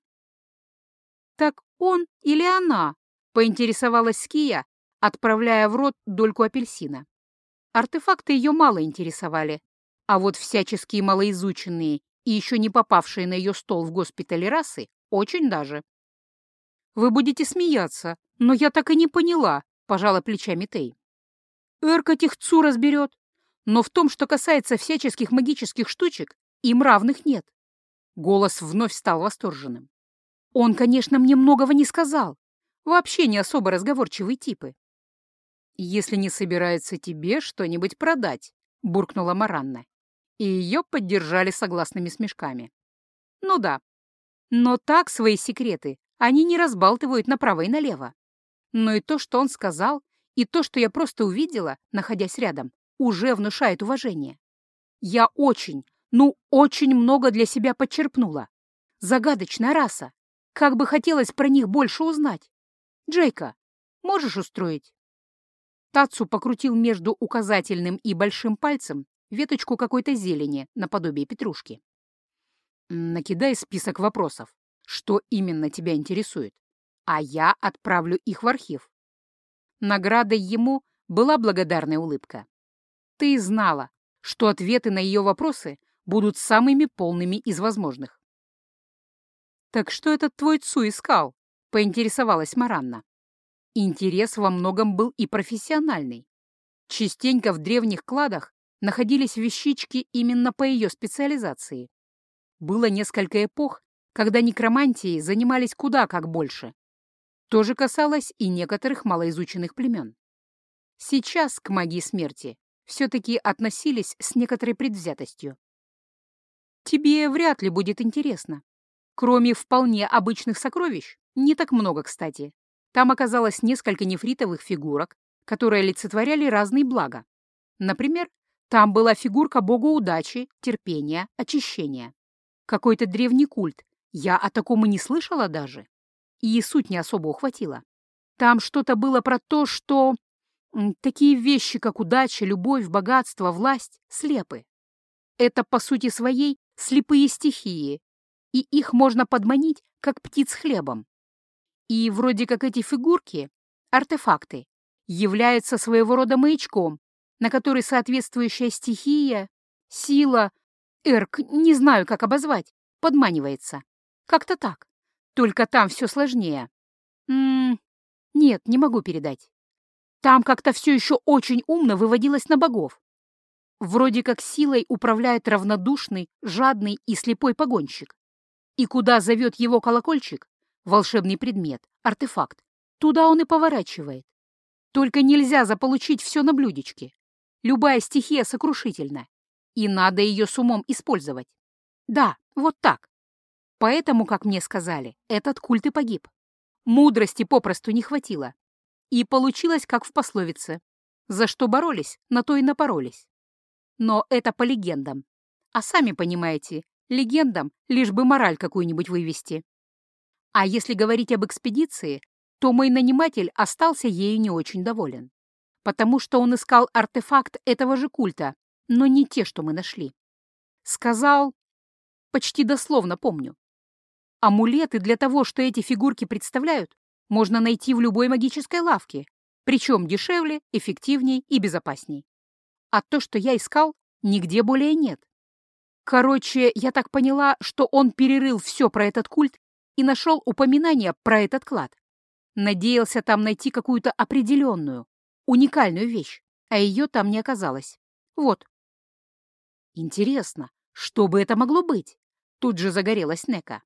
«Так он или она?» — поинтересовалась Ския, отправляя в рот дольку апельсина. Артефакты ее мало интересовали, а вот всяческие малоизученные и еще не попавшие на ее стол в госпитале расы очень даже. «Вы будете смеяться, но я так и не поняла», — пожала плечами Тей. «Эрк этих Цу разберет, но в том, что касается всяческих магических штучек, им равных нет». Голос вновь стал восторженным. «Он, конечно, мне многого не сказал. Вообще не особо разговорчивые типы». «Если не собирается тебе что-нибудь продать», — буркнула Маранна. И ее поддержали согласными смешками. «Ну да, но так свои секреты они не разбалтывают направо и налево. Но и то, что он сказал, и то, что я просто увидела, находясь рядом, уже внушает уважение. Я очень, очень много для себя подчерпнула. Загадочная раса. Как бы хотелось про них больше узнать. Джейка, можешь устроить?» Тацу покрутил между указательным и большим пальцем веточку какой-то зелени, наподобие петрушки. Накидай список вопросов, что именно тебя интересует, а я отправлю их в архив. Наградой ему была благодарная улыбка. Ты знала, что ответы на ее вопросы будут самыми полными из возможных. «Так что этот твой Цу искал?» — поинтересовалась Маранна. Интерес во многом был и профессиональный. Частенько в древних кладах находились вещички именно по ее специализации. Было несколько эпох, когда некромантией занимались куда как больше. То же касалось и некоторых малоизученных племен. Сейчас к магии смерти все-таки относились с некоторой предвзятостью. Тебе вряд ли будет интересно. Кроме вполне обычных сокровищ, не так много, кстати. Там оказалось несколько нефритовых фигурок, которые олицетворяли разные блага. Например, там была фигурка бога удачи, терпения, очищения. Какой-то древний культ. Я о таком и не слышала даже. И суть не особо ухватила. Там что-то было про то, что такие вещи, как удача, любовь, богатство, власть, слепы. Это, по сути своей, слепые стихии, и их можно подманить, как птиц хлебом. И вроде как эти фигурки, артефакты, являются своего рода маячком, на который соответствующая стихия, сила, не знаю, как обозвать, подманивается. Как-то так. Только там все сложнее. Нет, не могу передать. Там как-то все еще очень умно выводилось на богов. Вроде как силой управляет равнодушный, жадный и слепой погонщик. И куда зовет его колокольчик, волшебный предмет, артефакт, туда он и поворачивает. Только нельзя заполучить все на блюдечке. Любая стихия сокрушительна, и надо ее с умом использовать. Да, вот так. Поэтому, как мне сказали, этот культ и погиб. Мудрости попросту не хватило. И получилось, как в пословице. За что боролись, на то и напоролись. Но это по легендам. А сами понимаете, легендам лишь бы мораль какую-нибудь вывести. А если говорить об экспедиции, то мой наниматель остался ею не очень доволен. Потому что он искал артефакт этого же культа, но не те, что мы нашли. Сказал, почти дословно помню, амулеты для того, что эти фигурки представляют, можно найти в любой магической лавке, причем дешевле, эффективней и безопасней. А то, что я искал, нигде более нет. Короче, я так поняла, что он перерыл все про этот культ и нашел упоминание про этот клад. Надеялся там найти какую-то определенную, уникальную вещь, а ее там не оказалось. Вот. Интересно, что бы это могло быть? Тут же загорелась Нека.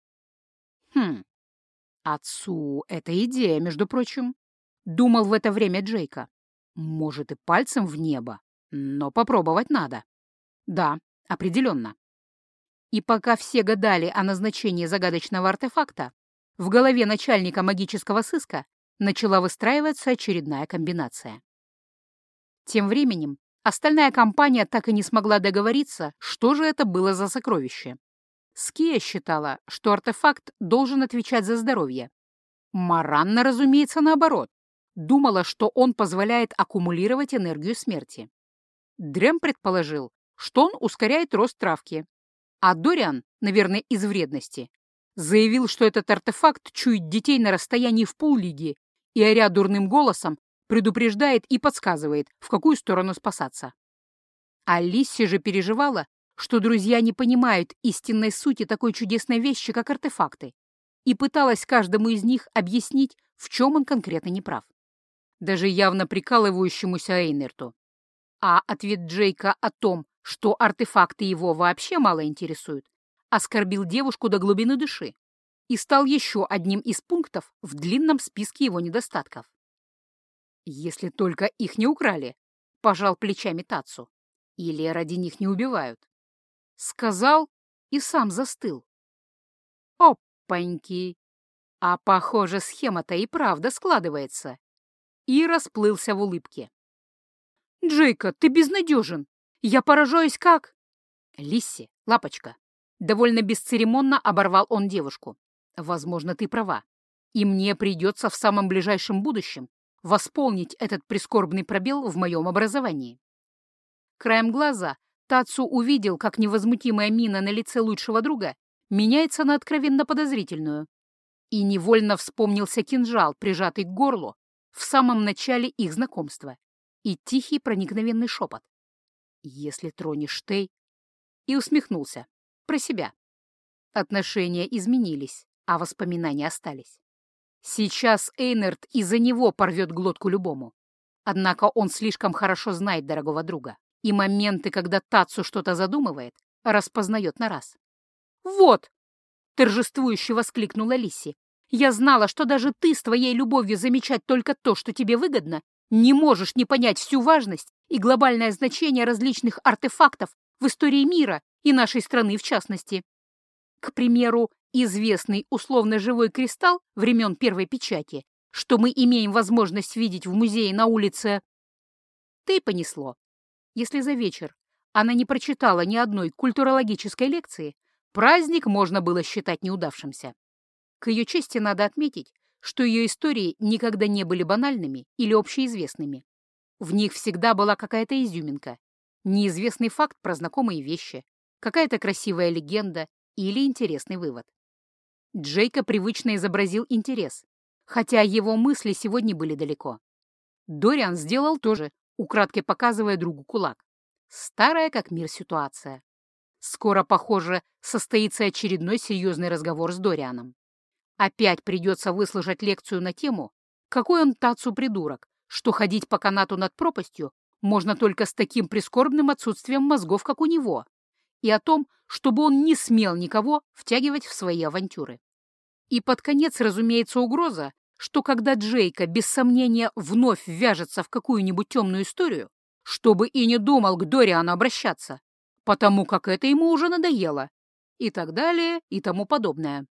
Отцу это идея, между прочим. Думал в это время Джейка. Может, и пальцем в небо, но попробовать надо. Да, определенно. И пока все гадали о назначении загадочного артефакта, в голове начальника магического сыска начала выстраиваться очередная комбинация. Тем временем остальная компания так и не смогла договориться, что же это было за сокровище. Ския считала, что артефакт должен отвечать за здоровье. Маранна, разумеется, наоборот. Думала, что он позволяет аккумулировать энергию смерти. Дрем предположил, что он ускоряет рост травки. А Дориан, наверное, из вредности, заявил, что этот артефакт чует детей на расстоянии в поллиги и, оря дурным голосом, предупреждает и подсказывает, в какую сторону спасаться. А Лисси же переживала, что друзья не понимают истинной сути такой чудесной вещи, как артефакты, и пыталась каждому из них объяснить, в чем он конкретно не прав. Даже явно прикалывающемуся Эйнерту. А ответ Джейка о том, что артефакты его вообще мало интересуют, оскорбил девушку до глубины души и стал еще одним из пунктов в длинном списке его недостатков. «Если только их не украли», — пожал плечами Тацу, «или ради них не убивают». Сказал и сам застыл. Опаньки! А похоже, схема-то и правда складывается. И расплылся в улыбке. «Джейка, ты безнадежен! Я поражаюсь как...» «Лисси, лапочка!» Довольно бесцеремонно оборвал он девушку. «Возможно, ты права. И мне придется в самом ближайшем будущем восполнить этот прискорбный пробел в моем образовании». Краем глаза Тацу увидел, как невозмутимая мина на лице лучшего друга меняется на откровенно подозрительную. И невольно вспомнился кинжал, прижатый к горлу в самом начале их знакомства, и тихий проникновенный шепот. «Если тронешь Тей...» И усмехнулся. Про себя. Отношения изменились, а воспоминания остались. Сейчас Эйнерт из-за него порвет глотку любому. Однако он слишком хорошо знает дорогого друга, и моменты, когда Тацу что-то задумывает, распознает на раз. «Вот!» — торжествующе воскликнула Лисси. «Я знала, что даже ты с твоей любовью замечать только то, что тебе выгодно, не можешь не понять всю важность и глобальное значение различных артефактов в истории мира и нашей страны в частности. К примеру, известный условно-живой кристалл времен первой печати, что мы имеем возможность видеть в музее на улице. Ты понесло. Если за вечер она не прочитала ни одной культурологической лекции, праздник можно было считать неудавшимся. К ее чести надо отметить, что ее истории никогда не были банальными или общеизвестными. В них всегда была какая-то изюминка, неизвестный факт про знакомые вещи, какая-то красивая легенда или интересный вывод. Джейка привычно изобразил интерес, хотя его мысли сегодня были далеко. Дориан сделал то же, украдкой показывая другу кулак. Старая как мир ситуация. Скоро, похоже, состоится очередной серьезный разговор с Дорианом. Опять придется выслушать лекцию на тему, какой он Тацу придурок, что ходить по канату над пропастью можно только с таким прискорбным отсутствием мозгов, как у него, и о том, чтобы он не смел никого втягивать в свои авантюры. И под конец, разумеется, угроза, что когда Джейка без сомнения вновь ввяжется в какую-нибудь темную историю, чтобы и не думал к Дориану обращаться, потому как это ему уже надоело, и так далее, и тому подобное.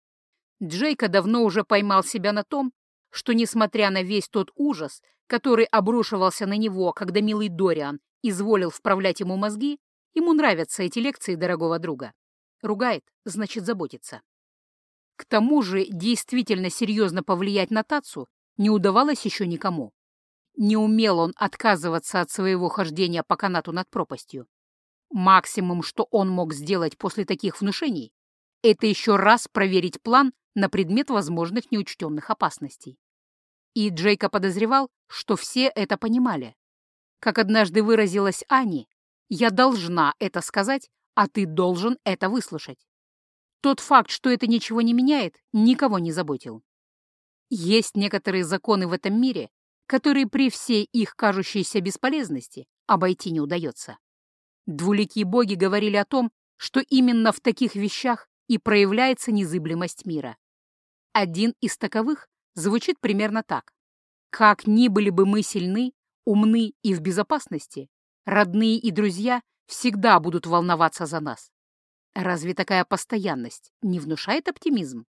Джейка давно уже поймал себя на том, что, несмотря на весь тот ужас, который обрушивался на него, когда милый Дориан изволил вправлять ему мозги, ему нравятся эти лекции дорогого друга. Ругает, значит, заботится. К тому же действительно серьезно повлиять на Тацу не удавалось еще никому. Не умел он отказываться от своего хождения по канату над пропастью. Максимум, что он мог сделать после таких внушений, это еще раз проверить план на предмет возможных неучтенных опасностей. И Джейка подозревал, что все это понимали. Как однажды выразилась Ани, «Я должна это сказать, а ты должен это выслушать». Тот факт, что это ничего не меняет, никого не заботил. Есть некоторые законы в этом мире, которые при всей их кажущейся бесполезности обойти не удается. Двуликие боги говорили о том, что именно в таких вещах и проявляется незыблемость мира. Один из таковых звучит примерно так. Как ни были бы мы сильны, умны и в безопасности, родные и друзья всегда будут волноваться за нас. Разве такая постоянность не внушает оптимизм?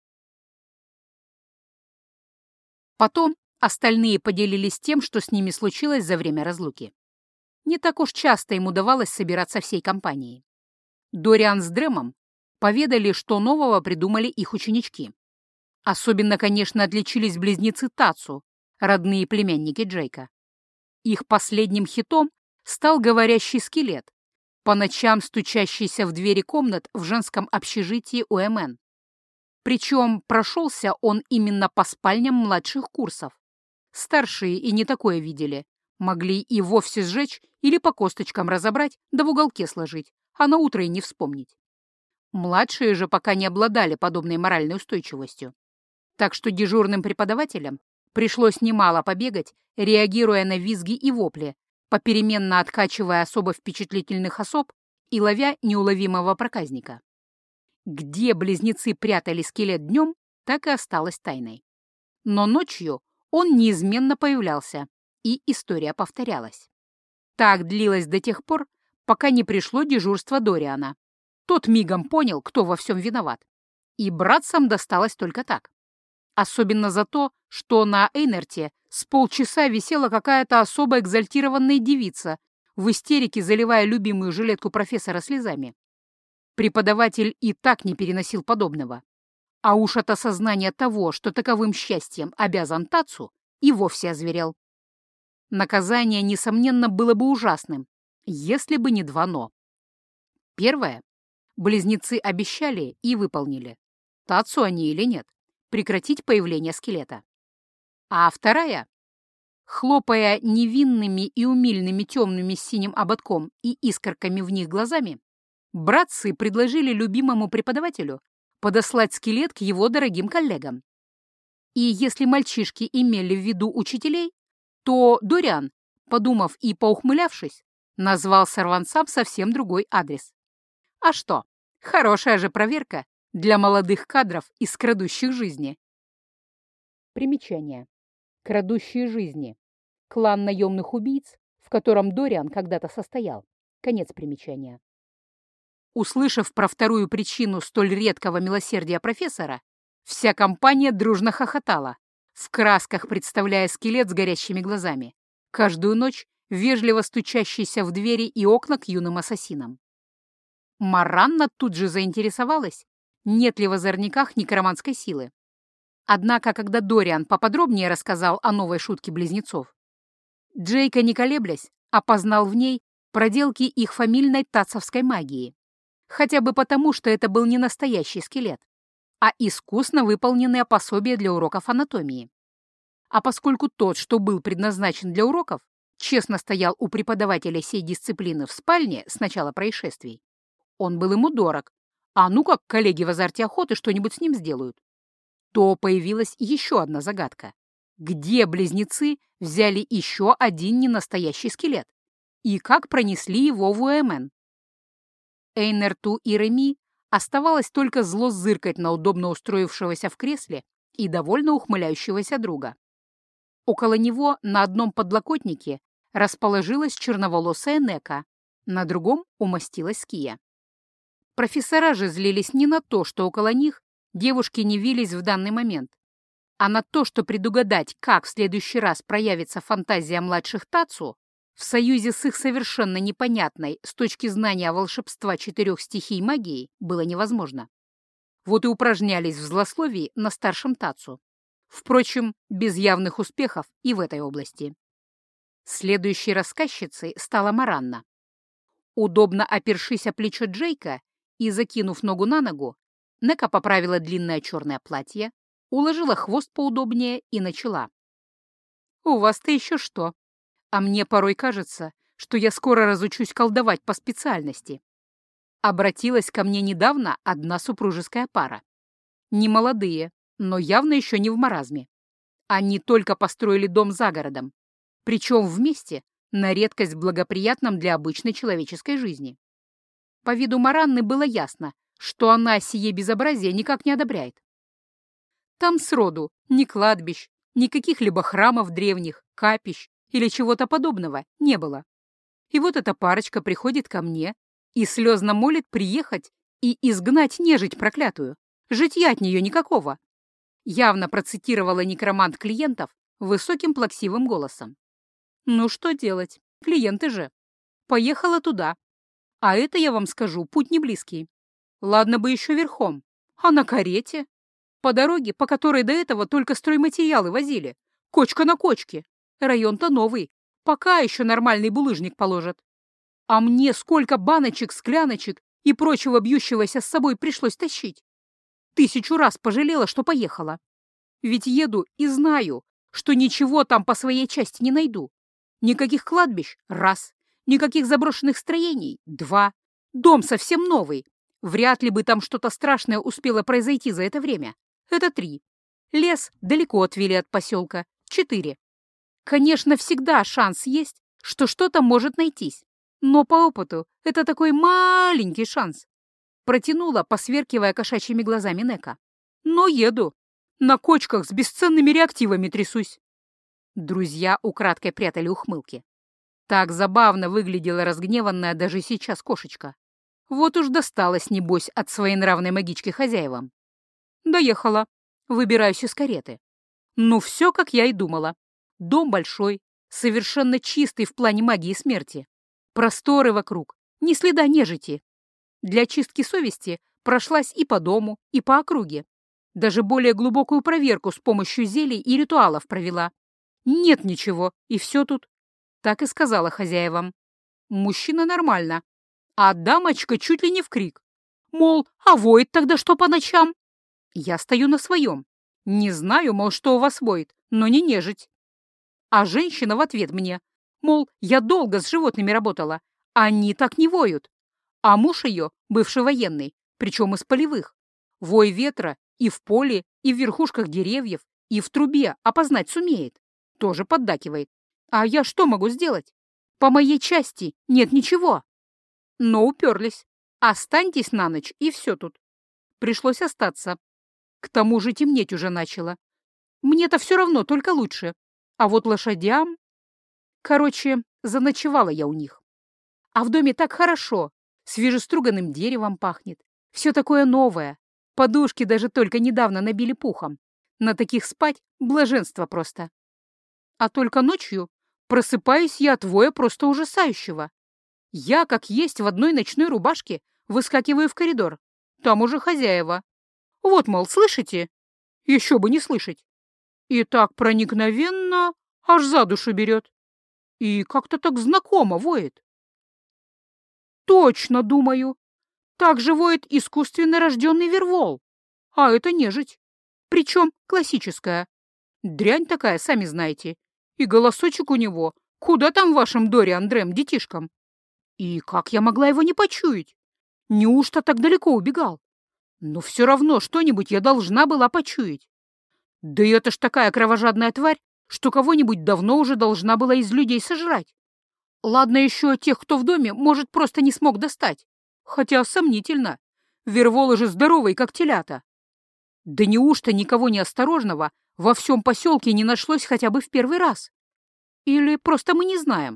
Потом остальные поделились тем, что с ними случилось за время разлуки. Не так уж часто им удавалось собираться всей компанией. Дориан с Дрэмом поведали, что нового придумали их ученички. Особенно, конечно, отличились близнецы Тацу, родные племянники Джейка. Их последним хитом стал говорящий скелет, по ночам стучащийся в двери комнат в женском общежитии УМН. Причем прошелся он именно по спальням младших курсов. Старшие и не такое видели. Могли и вовсе сжечь или по косточкам разобрать, да в уголке сложить, а на утро и не вспомнить. Младшие же пока не обладали подобной моральной устойчивостью. Так что дежурным преподавателям пришлось немало побегать, реагируя на визги и вопли, попеременно откачивая особо впечатлительных особ и ловя неуловимого проказника. Где близнецы прятали скелет днем, так и осталось тайной. Но ночью он неизменно появлялся, и история повторялась. Так длилось до тех пор, пока не пришло дежурство Дориана. Тот мигом понял, кто во всем виноват. И братцам досталось только так. Особенно за то, что на Эйнерте с полчаса висела какая-то особо экзальтированная девица, в истерике заливая любимую жилетку профессора слезами. Преподаватель и так не переносил подобного. А уж от осознания того, что таковым счастьем обязан Тацу, и вовсе озверел. Наказание, несомненно, было бы ужасным, если бы не два «но». Первое. Близнецы обещали и выполнили. Тацу они или нет, прекратить появление скелета. А вторая, хлопая невинными и умильными темными с синим ободком и искорками в них глазами, братцы предложили любимому преподавателю подослать скелет к его дорогим коллегам. И если мальчишки имели в виду учителей, то Дориан, подумав и поухмылявшись, назвал сорванцам совсем другой адрес. А что, хорошая же проверка для молодых кадров из крадущих жизни. Примечание. Крадущие жизни. Клан наемных убийц, в котором Дориан когда-то состоял. Конец примечания. Услышав про вторую причину столь редкого милосердия профессора, вся компания дружно хохотала, в красках представляя скелет с горящими глазами, каждую ночь вежливо стучащийся в двери и окна к юным ассасинам. Маранна тут же заинтересовалась, нет ли в озорниках некроманской силы. Однако, когда Дориан поподробнее рассказал о новой шутке близнецов, Джейка, не колеблясь, опознал в ней проделки их фамильной тацовской магии. Хотя бы потому, что это был не настоящий скелет, а искусно выполненное пособие для уроков анатомии. А поскольку тот, что был предназначен для уроков, честно стоял у преподавателя сей дисциплины в спальне с начала происшествий, он был ему дорог, а ну как коллеги в азарте охоты что-нибудь с ним сделают, то появилась еще одна загадка. Где близнецы взяли еще один ненастоящий скелет? И как пронесли его в УМН? Эйнерту и Реми оставалось только зло зыркать на удобно устроившегося в кресле и довольно ухмыляющегося друга. Около него на одном подлокотнике расположилась черноволосая Нека, на другом умостилась Кия. Профессора же злились не на то, что около них девушки не вились в данный момент, а на то, что предугадать, как в следующий раз проявится фантазия младших Тацу, в союзе с их совершенно непонятной с точки знания волшебства 4 стихий магией было невозможно. Вот и упражнялись в злословии на старшем Тацу. Впрочем, без явных успехов и в этой области. Следующей рассказчицей стала Маранна. Удобно опершись о плечо Джейка и закинув ногу на ногу, Нека поправила длинное черное платье, уложила хвост поудобнее и начала. «У вас-то еще что? А мне порой кажется, что я скоро разучусь колдовать по специальности». Обратилась ко мне недавно одна супружеская пара. Не молодые, но явно еще не в маразме. Они только построили дом за городом, причем вместе, на редкость благоприятном для обычной человеческой жизни. По виду Маранны было ясно, что она сие безобразие никак не одобряет. Там сроду ни кладбищ, ни каких-либо храмов древних, капищ или чего-то подобного не было. И вот эта парочка приходит ко мне и слезно молит приехать и изгнать нежить проклятую. Житья от нее никакого. Явно процитировала некромант клиентов высоким плаксивым голосом. Ну что делать, клиенты же. Поехала туда. А это, я вам скажу, путь не близкий. Ладно бы еще верхом, а на карете. По дороге, по которой до этого только стройматериалы возили. Кочка на кочке. Район-то новый. Пока еще нормальный булыжник положат. А мне сколько баночек, скляночек и прочего бьющегося с собой пришлось тащить. 1000 раз пожалела, что поехала. Ведь еду и знаю, что ничего там по своей части не найду. Никаких кладбищ — раз. Никаких заброшенных строений — 2. Дом совсем новый. Вряд ли бы там что-то страшное успело произойти за это время. Это 3. Лес далеко отвели от поселка. 4. Конечно, всегда шанс есть, что что-то может найтись. Но по опыту это такой маленький шанс. Протянула, посверкивая кошачьими глазами Нека. Но еду. На кочках с бесценными реактивами трясусь. Друзья украдкой прятали ухмылки. Так забавно выглядела разгневанная даже сейчас кошечка. Вот уж досталось, небось, от своенравной магички хозяевам. Доехала. Выбираюсь из кареты. Ну, все, как я и думала. Дом большой, совершенно чистый в плане магии смерти. Просторы вокруг, ни следа нежити. Для чистки совести прошлась и по дому, и по округе. Даже более глубокую проверку с помощью зелий и ритуалов провела. Нет ничего, и все тут. Так и сказала хозяевам. Мужчина нормально, а дамочка чуть ли не в крик. Мол, а воет тогда что по ночам? Я стою на своем. Не знаю, мол, что у вас воет, но не нежить. А женщина в ответ мне, мол, я долго с животными работала, они так не воют. А муж ее, бывший военный, причем из полевых, вой ветра и в поле, и в верхушках деревьев, и в трубе опознать сумеет. Тоже поддакивает. А я что могу сделать? По моей части нет ничего. Но уперлись. Останьтесь на ночь, и все тут. Пришлось остаться. К тому же темнеть уже начало. Мне-то все равно, только лучше. А вот лошадям... Короче, заночевала я у них. А в доме так хорошо. Свежеструганным деревом пахнет. Все такое новое. Подушки даже только недавно набили пухом. На таких спать блаженство просто. А только ночью просыпаюсь я от воя просто ужасающего. Я, как есть, в одной ночной рубашке выскакиваю в коридор. Там уже хозяева. Вот, мол, слышите? Еще бы не слышать. И так проникновенно, аж за душу берет. И как-то так знакомо воет. Точно, думаю. Так же воет искусственно рожденный вервол. А это нежить. Причем классическая. Дрянь такая, сами знаете. И голосочек у него. Куда там вашим Дори Андрем детишкам? И как я могла его не почуять? Неужто так далеко убегал? Но все равно что-нибудь я должна была почуять. Да и это ж такая кровожадная тварь, что кого-нибудь давно уже должна была из людей сожрать. Ладно еще тех, кто в доме, может, просто не смог достать. Хотя сомнительно. Верволы же здоровые, как телята. Да неужто никого неосторожного во всем поселке не нашлось хотя бы в первый раз? Или просто мы не знаем?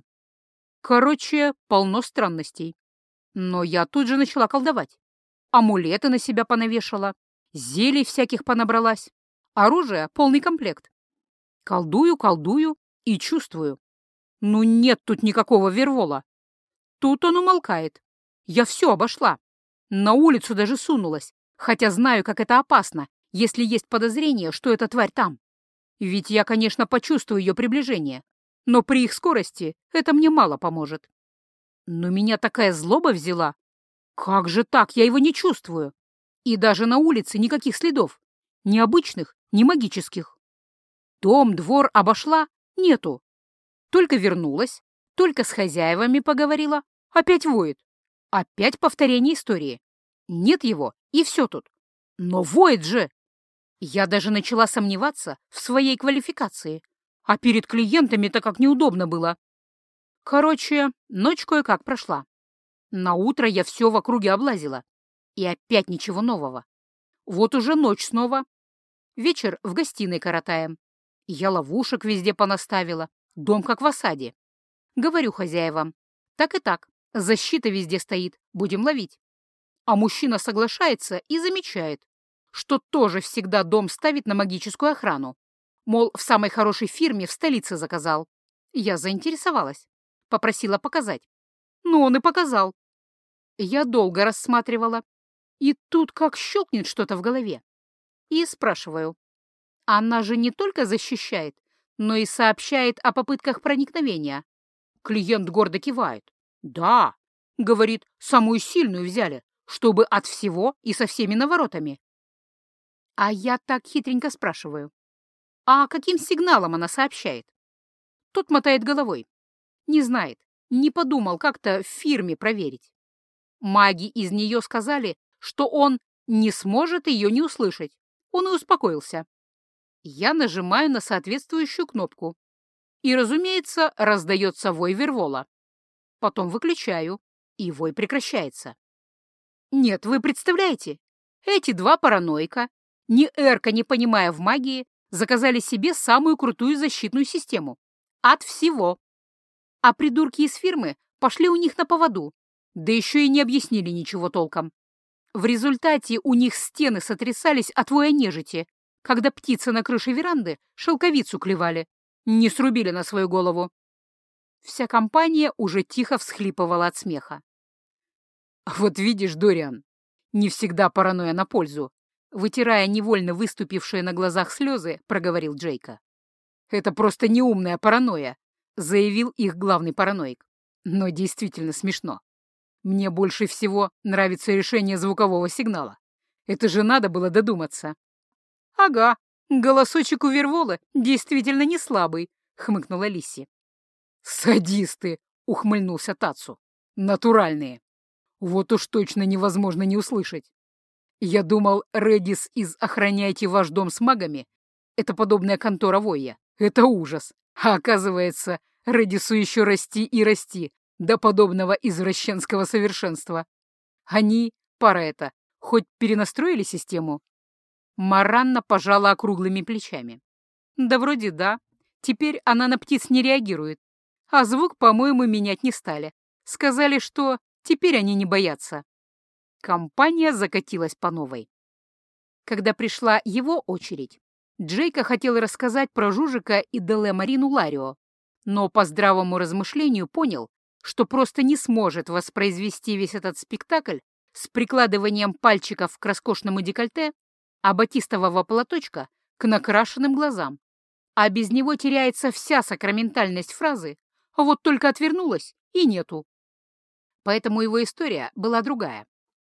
Короче, полно странностей. Но я тут же начала колдовать. Амулеты на себя понавешала, зелий всяких понабралась. Оружие — полный комплект. Колдую, колдую и чувствую. Ну нет тут никакого вервола. Тут он умолкает. Я все обошла. На улицу даже сунулась, хотя знаю, как это опасно, если есть подозрение, что эта тварь там. Ведь я, конечно, почувствую ее приближение, но при их скорости это мне мало поможет. Но меня такая злоба взяла. Как же так? Я его не чувствую. И даже на улице никаких следов. Ни обычных, ни магических. Дом, двор обошла — нету. Только вернулась, только с хозяевами поговорила. Опять воет. Опять повторение истории. Нет его, и все тут. Но воет же. Я даже начала сомневаться в своей квалификации. А перед клиентами-то как неудобно было. Короче, ночь кое-как прошла. Наутро я все в округе облазила. И опять ничего нового. Вот уже ночь снова. Вечер в гостиной коротаем. Я ловушек везде понаставила. Дом как в осаде. Говорю хозяевам. Так и так. Защита везде стоит. Будем ловить. А мужчина соглашается и замечает, что тоже всегда дом ставит на магическую охрану. Мол, в самой хорошей фирме в столице заказал. Я заинтересовалась. Попросила показать. Ну, он и показал. Я долго рассматривала. И тут как щелкнет что-то в голове. И спрашиваю. Она же не только защищает, но и сообщает о попытках проникновения. Клиент гордо кивает. Да, говорит, самую сильную взяли, чтобы от всего и со всеми наворотами. А я так хитренько спрашиваю. А каким сигналом она сообщает? Тот мотает головой. Не знает, не подумал как-то в фирме проверить. Маги из нее сказали, что он не сможет ее не услышать. Он и успокоился. Я нажимаю на соответствующую кнопку. И, разумеется, раздается вой вервола. Потом выключаю, и вой прекращается. Нет, вы представляете? Эти два параноика, ни эрка не понимая в магии, заказали себе самую крутую защитную систему. От всего. А придурки из фирмы пошли у них на поводу, да еще и не объяснили ничего толком. В результате у них стены сотрясались от воя нежити, когда птицы на крыше веранды шелковицу клевали, не срубили на свою голову. Вся компания уже тихо всхлипывала от смеха. «Вот видишь, Дориан, не всегда паранойя на пользу», вытирая невольно выступившие на глазах слезы, проговорил Джейка. «Это просто неумная паранойя», заявил их главный параноик. «Но действительно смешно. Мне больше всего нравится решение звукового сигнала. Это же надо было додуматься. Ага, голосочек у Вервола действительно не слабый, хмыкнула Лисси. Садисты, ухмыльнулся Тацу. Натуральные. Вот уж точно невозможно не услышать. Я думал, Редис из «Охраняйте ваш дом с магами» — это подобная контора Войя. Это ужас. А оказывается, Редису еще расти и расти до подобного извращенского совершенства. Они, пара эта, хоть перенастроили систему? Маранна пожала округлыми плечами. Да вроде да. Теперь она на птиц не реагирует. А звук, по-моему, менять не стали. Сказали, что теперь они не боятся. Компания закатилась по новой. Когда пришла его очередь, Джейка хотел рассказать про Жужика и Деле Марину Ларио, но по здравому размышлению понял, что просто не сможет воспроизвести весь этот спектакль с прикладыванием пальчиков к роскошному декольте, а батистового платочка к накрашенным глазам. А без него теряется вся сакраментальность фразы, вот только отвернулась и нету. Поэтому его история была другая.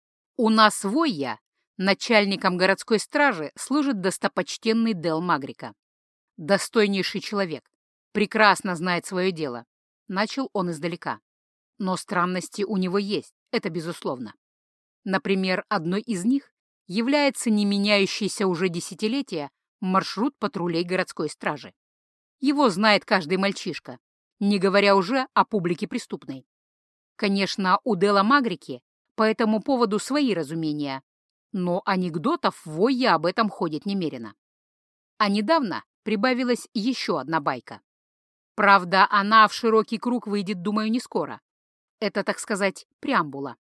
У нас в Ойя начальником городской стражи служит достопочтенный Дел Магрика. Достойнейший человек, прекрасно знает свое дело. Начал он издалека. Но странности у него есть, это безусловно. Например, одной из них является не меняющийся уже десятилетия маршрут патрулей городской стражи. Его знает каждый мальчишка, не говоря уже о публике преступной. Конечно, у Дела Магрики по этому поводу свои разумения, но анекдотов в Ойе об этом ходит немерено. А недавно прибавилась еще одна байка. Правда, она в широкий круг выйдет, думаю, не скоро. Это, так сказать, преамбула.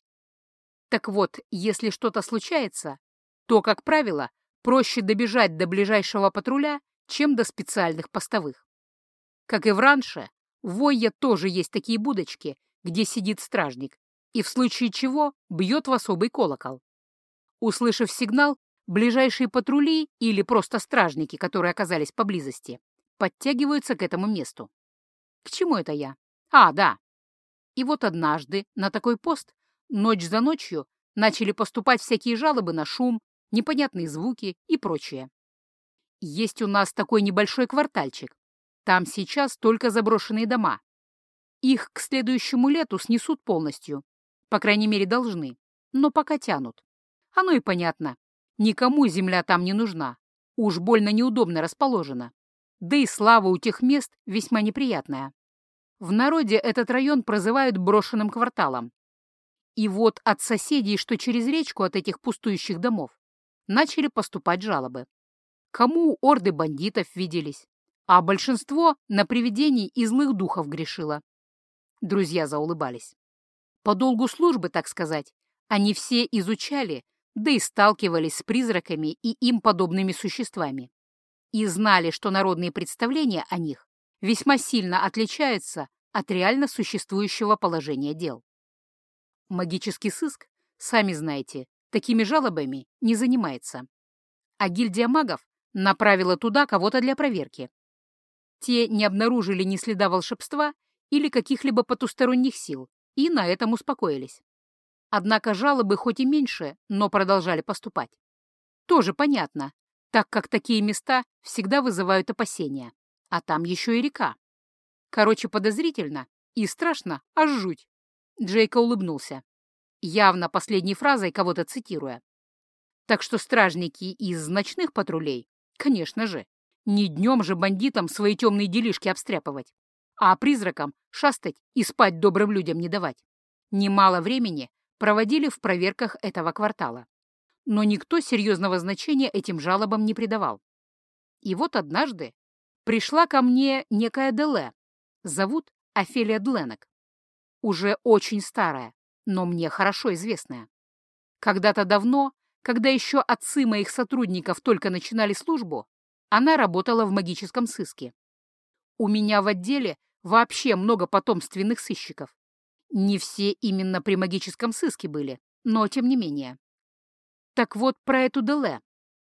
Так вот, если что-то случается, то, как правило, проще добежать до ближайшего патруля, чем до специальных постовых. Как и в раньше, в Ойе тоже есть такие будочки, где сидит стражник, и в случае чего бьет в особый колокол. Услышав сигнал, ближайшие патрули или просто стражники, которые оказались поблизости, подтягиваются к этому месту. К чему это я? Да. И вот однажды на такой пост ночь за ночью начали поступать всякие жалобы на шум, непонятные звуки и прочее. Есть у нас такой небольшой квартальчик. Там сейчас только заброшенные дома. Их к следующему лету снесут полностью. По крайней мере, должны. Но пока тянут. Оно и понятно. Никому земля там не нужна. Уж больно неудобно расположена. Да и слава у тех мест весьма неприятная. В народе этот район прозывают брошенным кварталом. И вот от соседей, что через речку от этих пустующих домов, начали поступать жалобы. Кому орды бандитов виделись, а большинство на привидений и злых духов грешило. Друзья заулыбались. По долгу службы, так сказать, они все изучали, да и сталкивались с призраками и им подобными существами. И знали, что народные представления о них весьма сильно отличаются от реально существующего положения дел. Магический сыск, сами знаете, такими жалобами не занимается. А гильдия магов направила туда кого-то для проверки. Те не обнаружили ни следа волшебства или каких-либо потусторонних сил и на этом успокоились. Однако жалобы хоть и меньше, но продолжали поступать. Тоже понятно, так как такие места всегда вызывают опасения. А там еще и река. Короче, подозрительно и страшно, аж жуть. Джейка улыбнулся, явно последней фразой кого-то цитируя. Так что стражники из ночных патрулей, конечно же, не днем же бандитам свои темные делишки обстряпывать, а призракам шастать и спать добрым людям не давать. Немало времени проводили в проверках этого квартала. Но никто серьезного значения этим жалобам не придавал. И вот однажды пришла ко мне некая Деле, зовут Офелия Дленок. Уже очень старая, но мне хорошо известная. Когда-то давно, когда еще отцы моих сотрудников только начинали службу, она работала в магическом сыске. У меня в отделе вообще много потомственных сыщиков. Не все именно при магическом сыске были, но тем не менее. Так вот про эту Деле.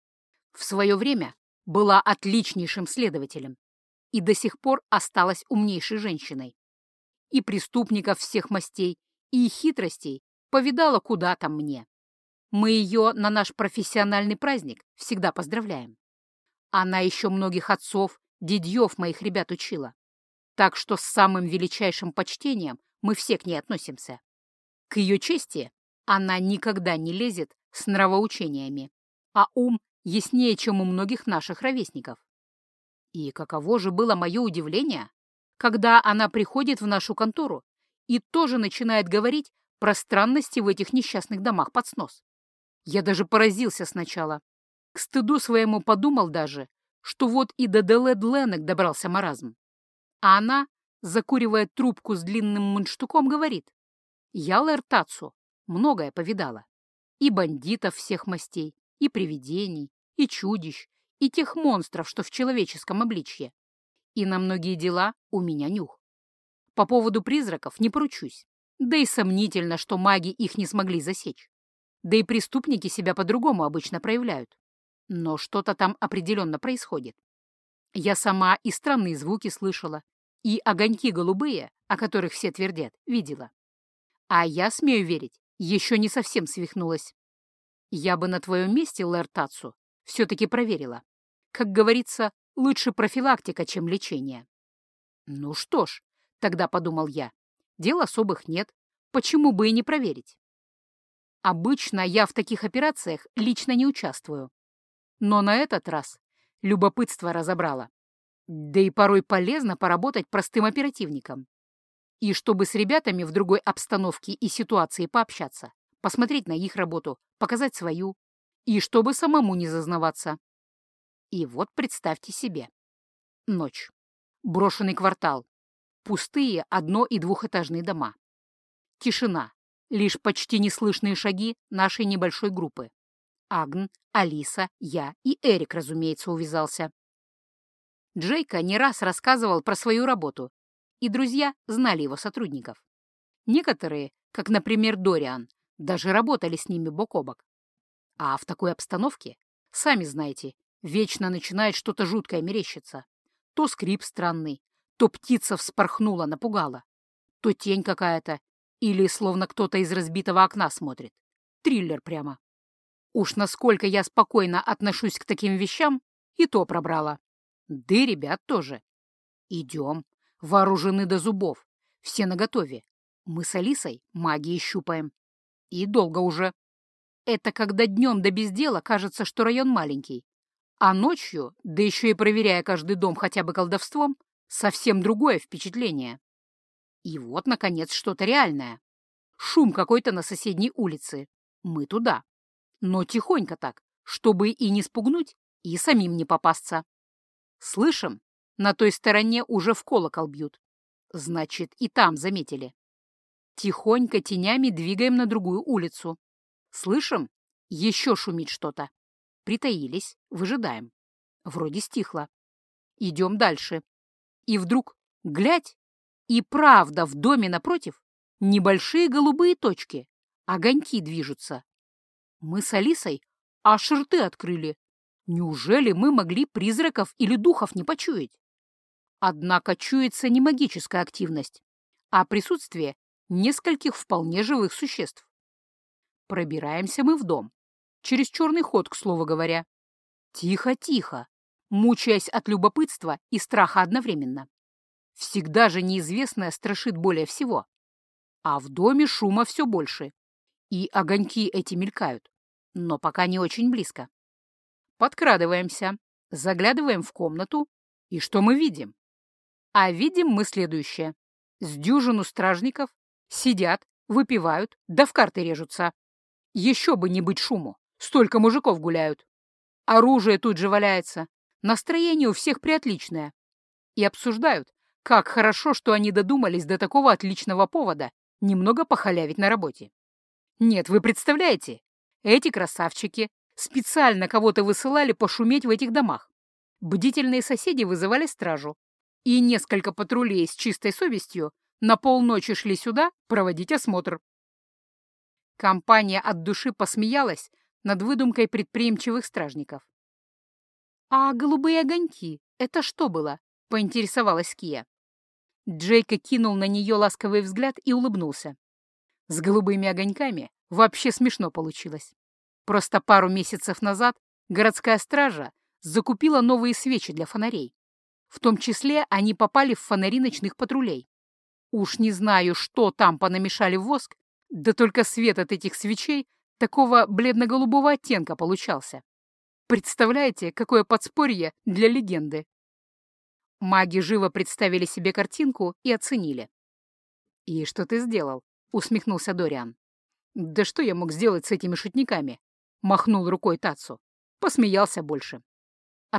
В свое время была отличнейшим следователем и до сих пор осталась умнейшей женщиной. И преступников всех мастей, и хитростей Повидала куда там мне. Мы ее на наш профессиональный праздник всегда поздравляем. Она еще многих отцов, дядьев моих ребят учила. Так что с самым величайшим почтением мы все к ней относимся. К ее чести она никогда не лезет с нравоучениями, а ум яснее, чем у многих наших ровесников. И каково же было мое удивление, когда она приходит в нашу контору и тоже начинает говорить про странности в этих несчастных домах под снос. Я даже поразился сначала. К стыду своему подумал даже, что вот и до Делэд-Ленок добрался маразм. А она, закуривая трубку с длинным мундштуком, говорит: «Я, Лэр Татсу, многое повидала. И бандитов всех мастей, и привидений, и чудищ, и тех монстров, что в человеческом обличье. И на многие дела у меня нюх. По поводу призраков не поручусь. Да и сомнительно, что маги их не смогли засечь. Да и преступники себя по-другому обычно проявляют. Но что-то там определенно происходит. Я сама и странные звуки слышала, и огоньки голубые, о которых все твердят, видела. А я, смею верить, еще не совсем свихнулась. Я бы на твоем месте, Лэр Татсу, все-таки проверила. Как говорится, лучше профилактика, чем лечение». «Ну что ж», — тогда подумал я, — «дел особых нет, почему бы и не проверить?» Обычно я в таких операциях лично не участвую. Но на этот раз любопытство разобрало. Да и порой полезно поработать простым оперативником. И чтобы с ребятами в другой обстановке и ситуации пообщаться, посмотреть на их работу, показать свою, и чтобы самому не зазнаваться. И вот представьте себе. Ночь. Брошенный квартал. Пустые одно- и двухэтажные дома. Тишина. Лишь почти неслышные шаги нашей небольшой группы. Агн, Алиса, я и Эрик, разумеется, увязался. Джейка не раз рассказывал про свою работу, и друзья знали его сотрудников. Некоторые, как, например, Дориан, даже работали с ними бок о бок. А в такой обстановке, сами знаете, вечно начинает что-то жуткое мерещиться. То скрип странный, то птица вспорхнула, напугала, то тень какая-то, или словно кто-то из разбитого окна смотрит. Триллер прямо. Уж насколько я спокойно отношусь к таким вещам, и то пробрала. Да и ребят тоже. Идем, вооружены до зубов, все наготове. Мы с Алисой магией щупаем. И долго уже. Это когда днем до без дела кажется, что район маленький. А ночью, да еще и проверяя каждый дом хотя бы колдовством, совсем другое впечатление. И вот, наконец, что-то реальное. Шум какой-то на соседней улице. Мы туда. Но тихонько так, чтобы и не спугнуть, и самим не попасться. Слышим, на той стороне уже в колокол бьют. Значит, и там заметили. Тихонько тенями двигаем на другую улицу. Слышим, еще шумит что-то. Притаились, выжидаем. Вроде стихло. Идем дальше. И вдруг, глядь, и правда в доме напротив небольшие голубые точки, огоньки движутся. Мы с Алисой аж рты открыли. Неужели мы могли призраков или духов не почуять? Однако чуется не магическая активность, а присутствие нескольких вполне живых существ. Пробираемся мы в дом. Через черный ход, к слову говоря. Тихо-тихо, мучаясь от любопытства и страха одновременно. Всегда же неизвестное страшит более всего. А в доме шума все больше. И огоньки эти мелькают, но пока не очень близко. Подкрадываемся, заглядываем в комнату, и что мы видим? А видим мы следующее. С дюжину стражников сидят, выпивают, да в карты режутся. Еще бы не быть шуму, столько мужиков гуляют. Оружие тут же валяется, настроение у всех приотличное. И обсуждают, как хорошо, что они додумались до такого отличного повода немного похалявить на работе. Нет, вы представляете, эти красавчики специально кого-то высылали пошуметь в этих домах. Бдительные соседи вызывали стражу, и несколько патрулей с чистой совестью на полночи шли сюда проводить осмотр. Компания от души посмеялась над выдумкой предприимчивых стражников. «А голубые огоньки — это что было?» — поинтересовалась Кия. Джейка кинул на нее ласковый взгляд и улыбнулся. С голубыми огоньками вообще смешно получилось. Просто пару месяцев назад городская стража закупила новые свечи для фонарей. В том числе они попали в фонари ночных патрулей. Уж не знаю, что там понамешали в воск, да только свет от этих свечей такого бледно-голубого оттенка получался. Представляете, какое подспорье для легенды? Маги живо представили себе картинку и оценили. «И что ты сделал?» — усмехнулся Дориан. «Да что я мог сделать с этими шутниками?» — махнул рукой Тацу. Посмеялся больше. А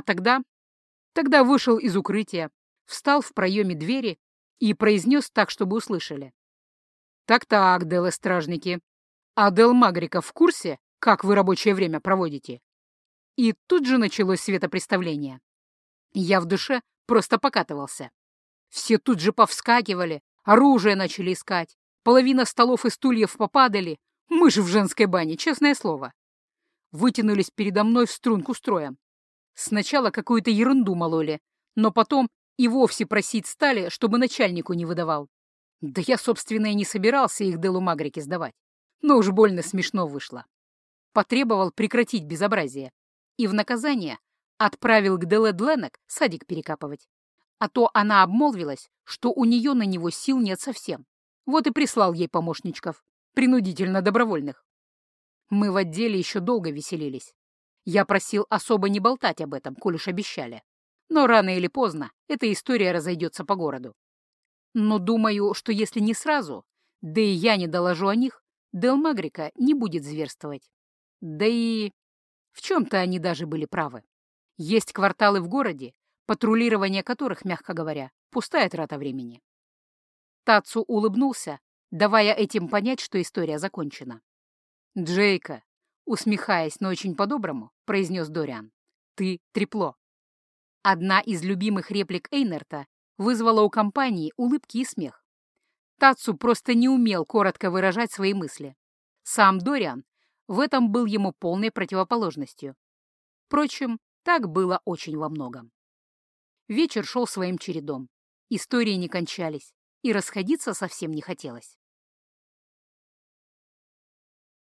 тогда вышел из укрытия, встал в проеме двери и произнес так, чтобы услышали. «Так-так, Делы-стражники, а Дел Магрика в курсе, как вы рабочее время проводите?» И тут же началось светопреставление. Я в душе просто покатывался. Все тут же повскакивали, оружие начали искать, половина столов и стульев попадали. Мы же в женской бане, честное слово. Вытянулись передо мной в струнку строем. Сначала какую-то ерунду мололи, но потом и вовсе просить стали, чтобы начальнику не выдавал. Да я, собственно, и не собирался их Делу Магрике сдавать. Но уж больно смешно вышло. Потребовал прекратить безобразие. И в наказание отправил к Деле Дленок садик перекапывать. А то она обмолвилась, что у нее на него сил нет совсем. Вот и прислал ей помощничков, принудительно добровольных. Мы в отделе еще долго веселились. Я просил особо не болтать об этом, коль уж обещали. Но рано или поздно эта история разойдется по городу. Но думаю, что если не сразу, да и я не доложу о них, Дел Магрика не будет зверствовать. Да и в чем-то они даже были правы. Есть кварталы в городе, патрулирование которых, мягко говоря, пустая трата времени. Тацу улыбнулся, давая этим понять, что история закончена. «Джейка», усмехаясь, но очень по-доброму, произнес Дориан, «ты трепло». Одна из любимых реплик Эйнерта вызвала у компании улыбки и смех. Тацу просто не умел коротко выражать свои мысли. Сам Дориан в этом был ему полной противоположностью. Впрочем, так было очень во многом. Вечер шел своим чередом. Истории не кончались, и расходиться совсем не хотелось.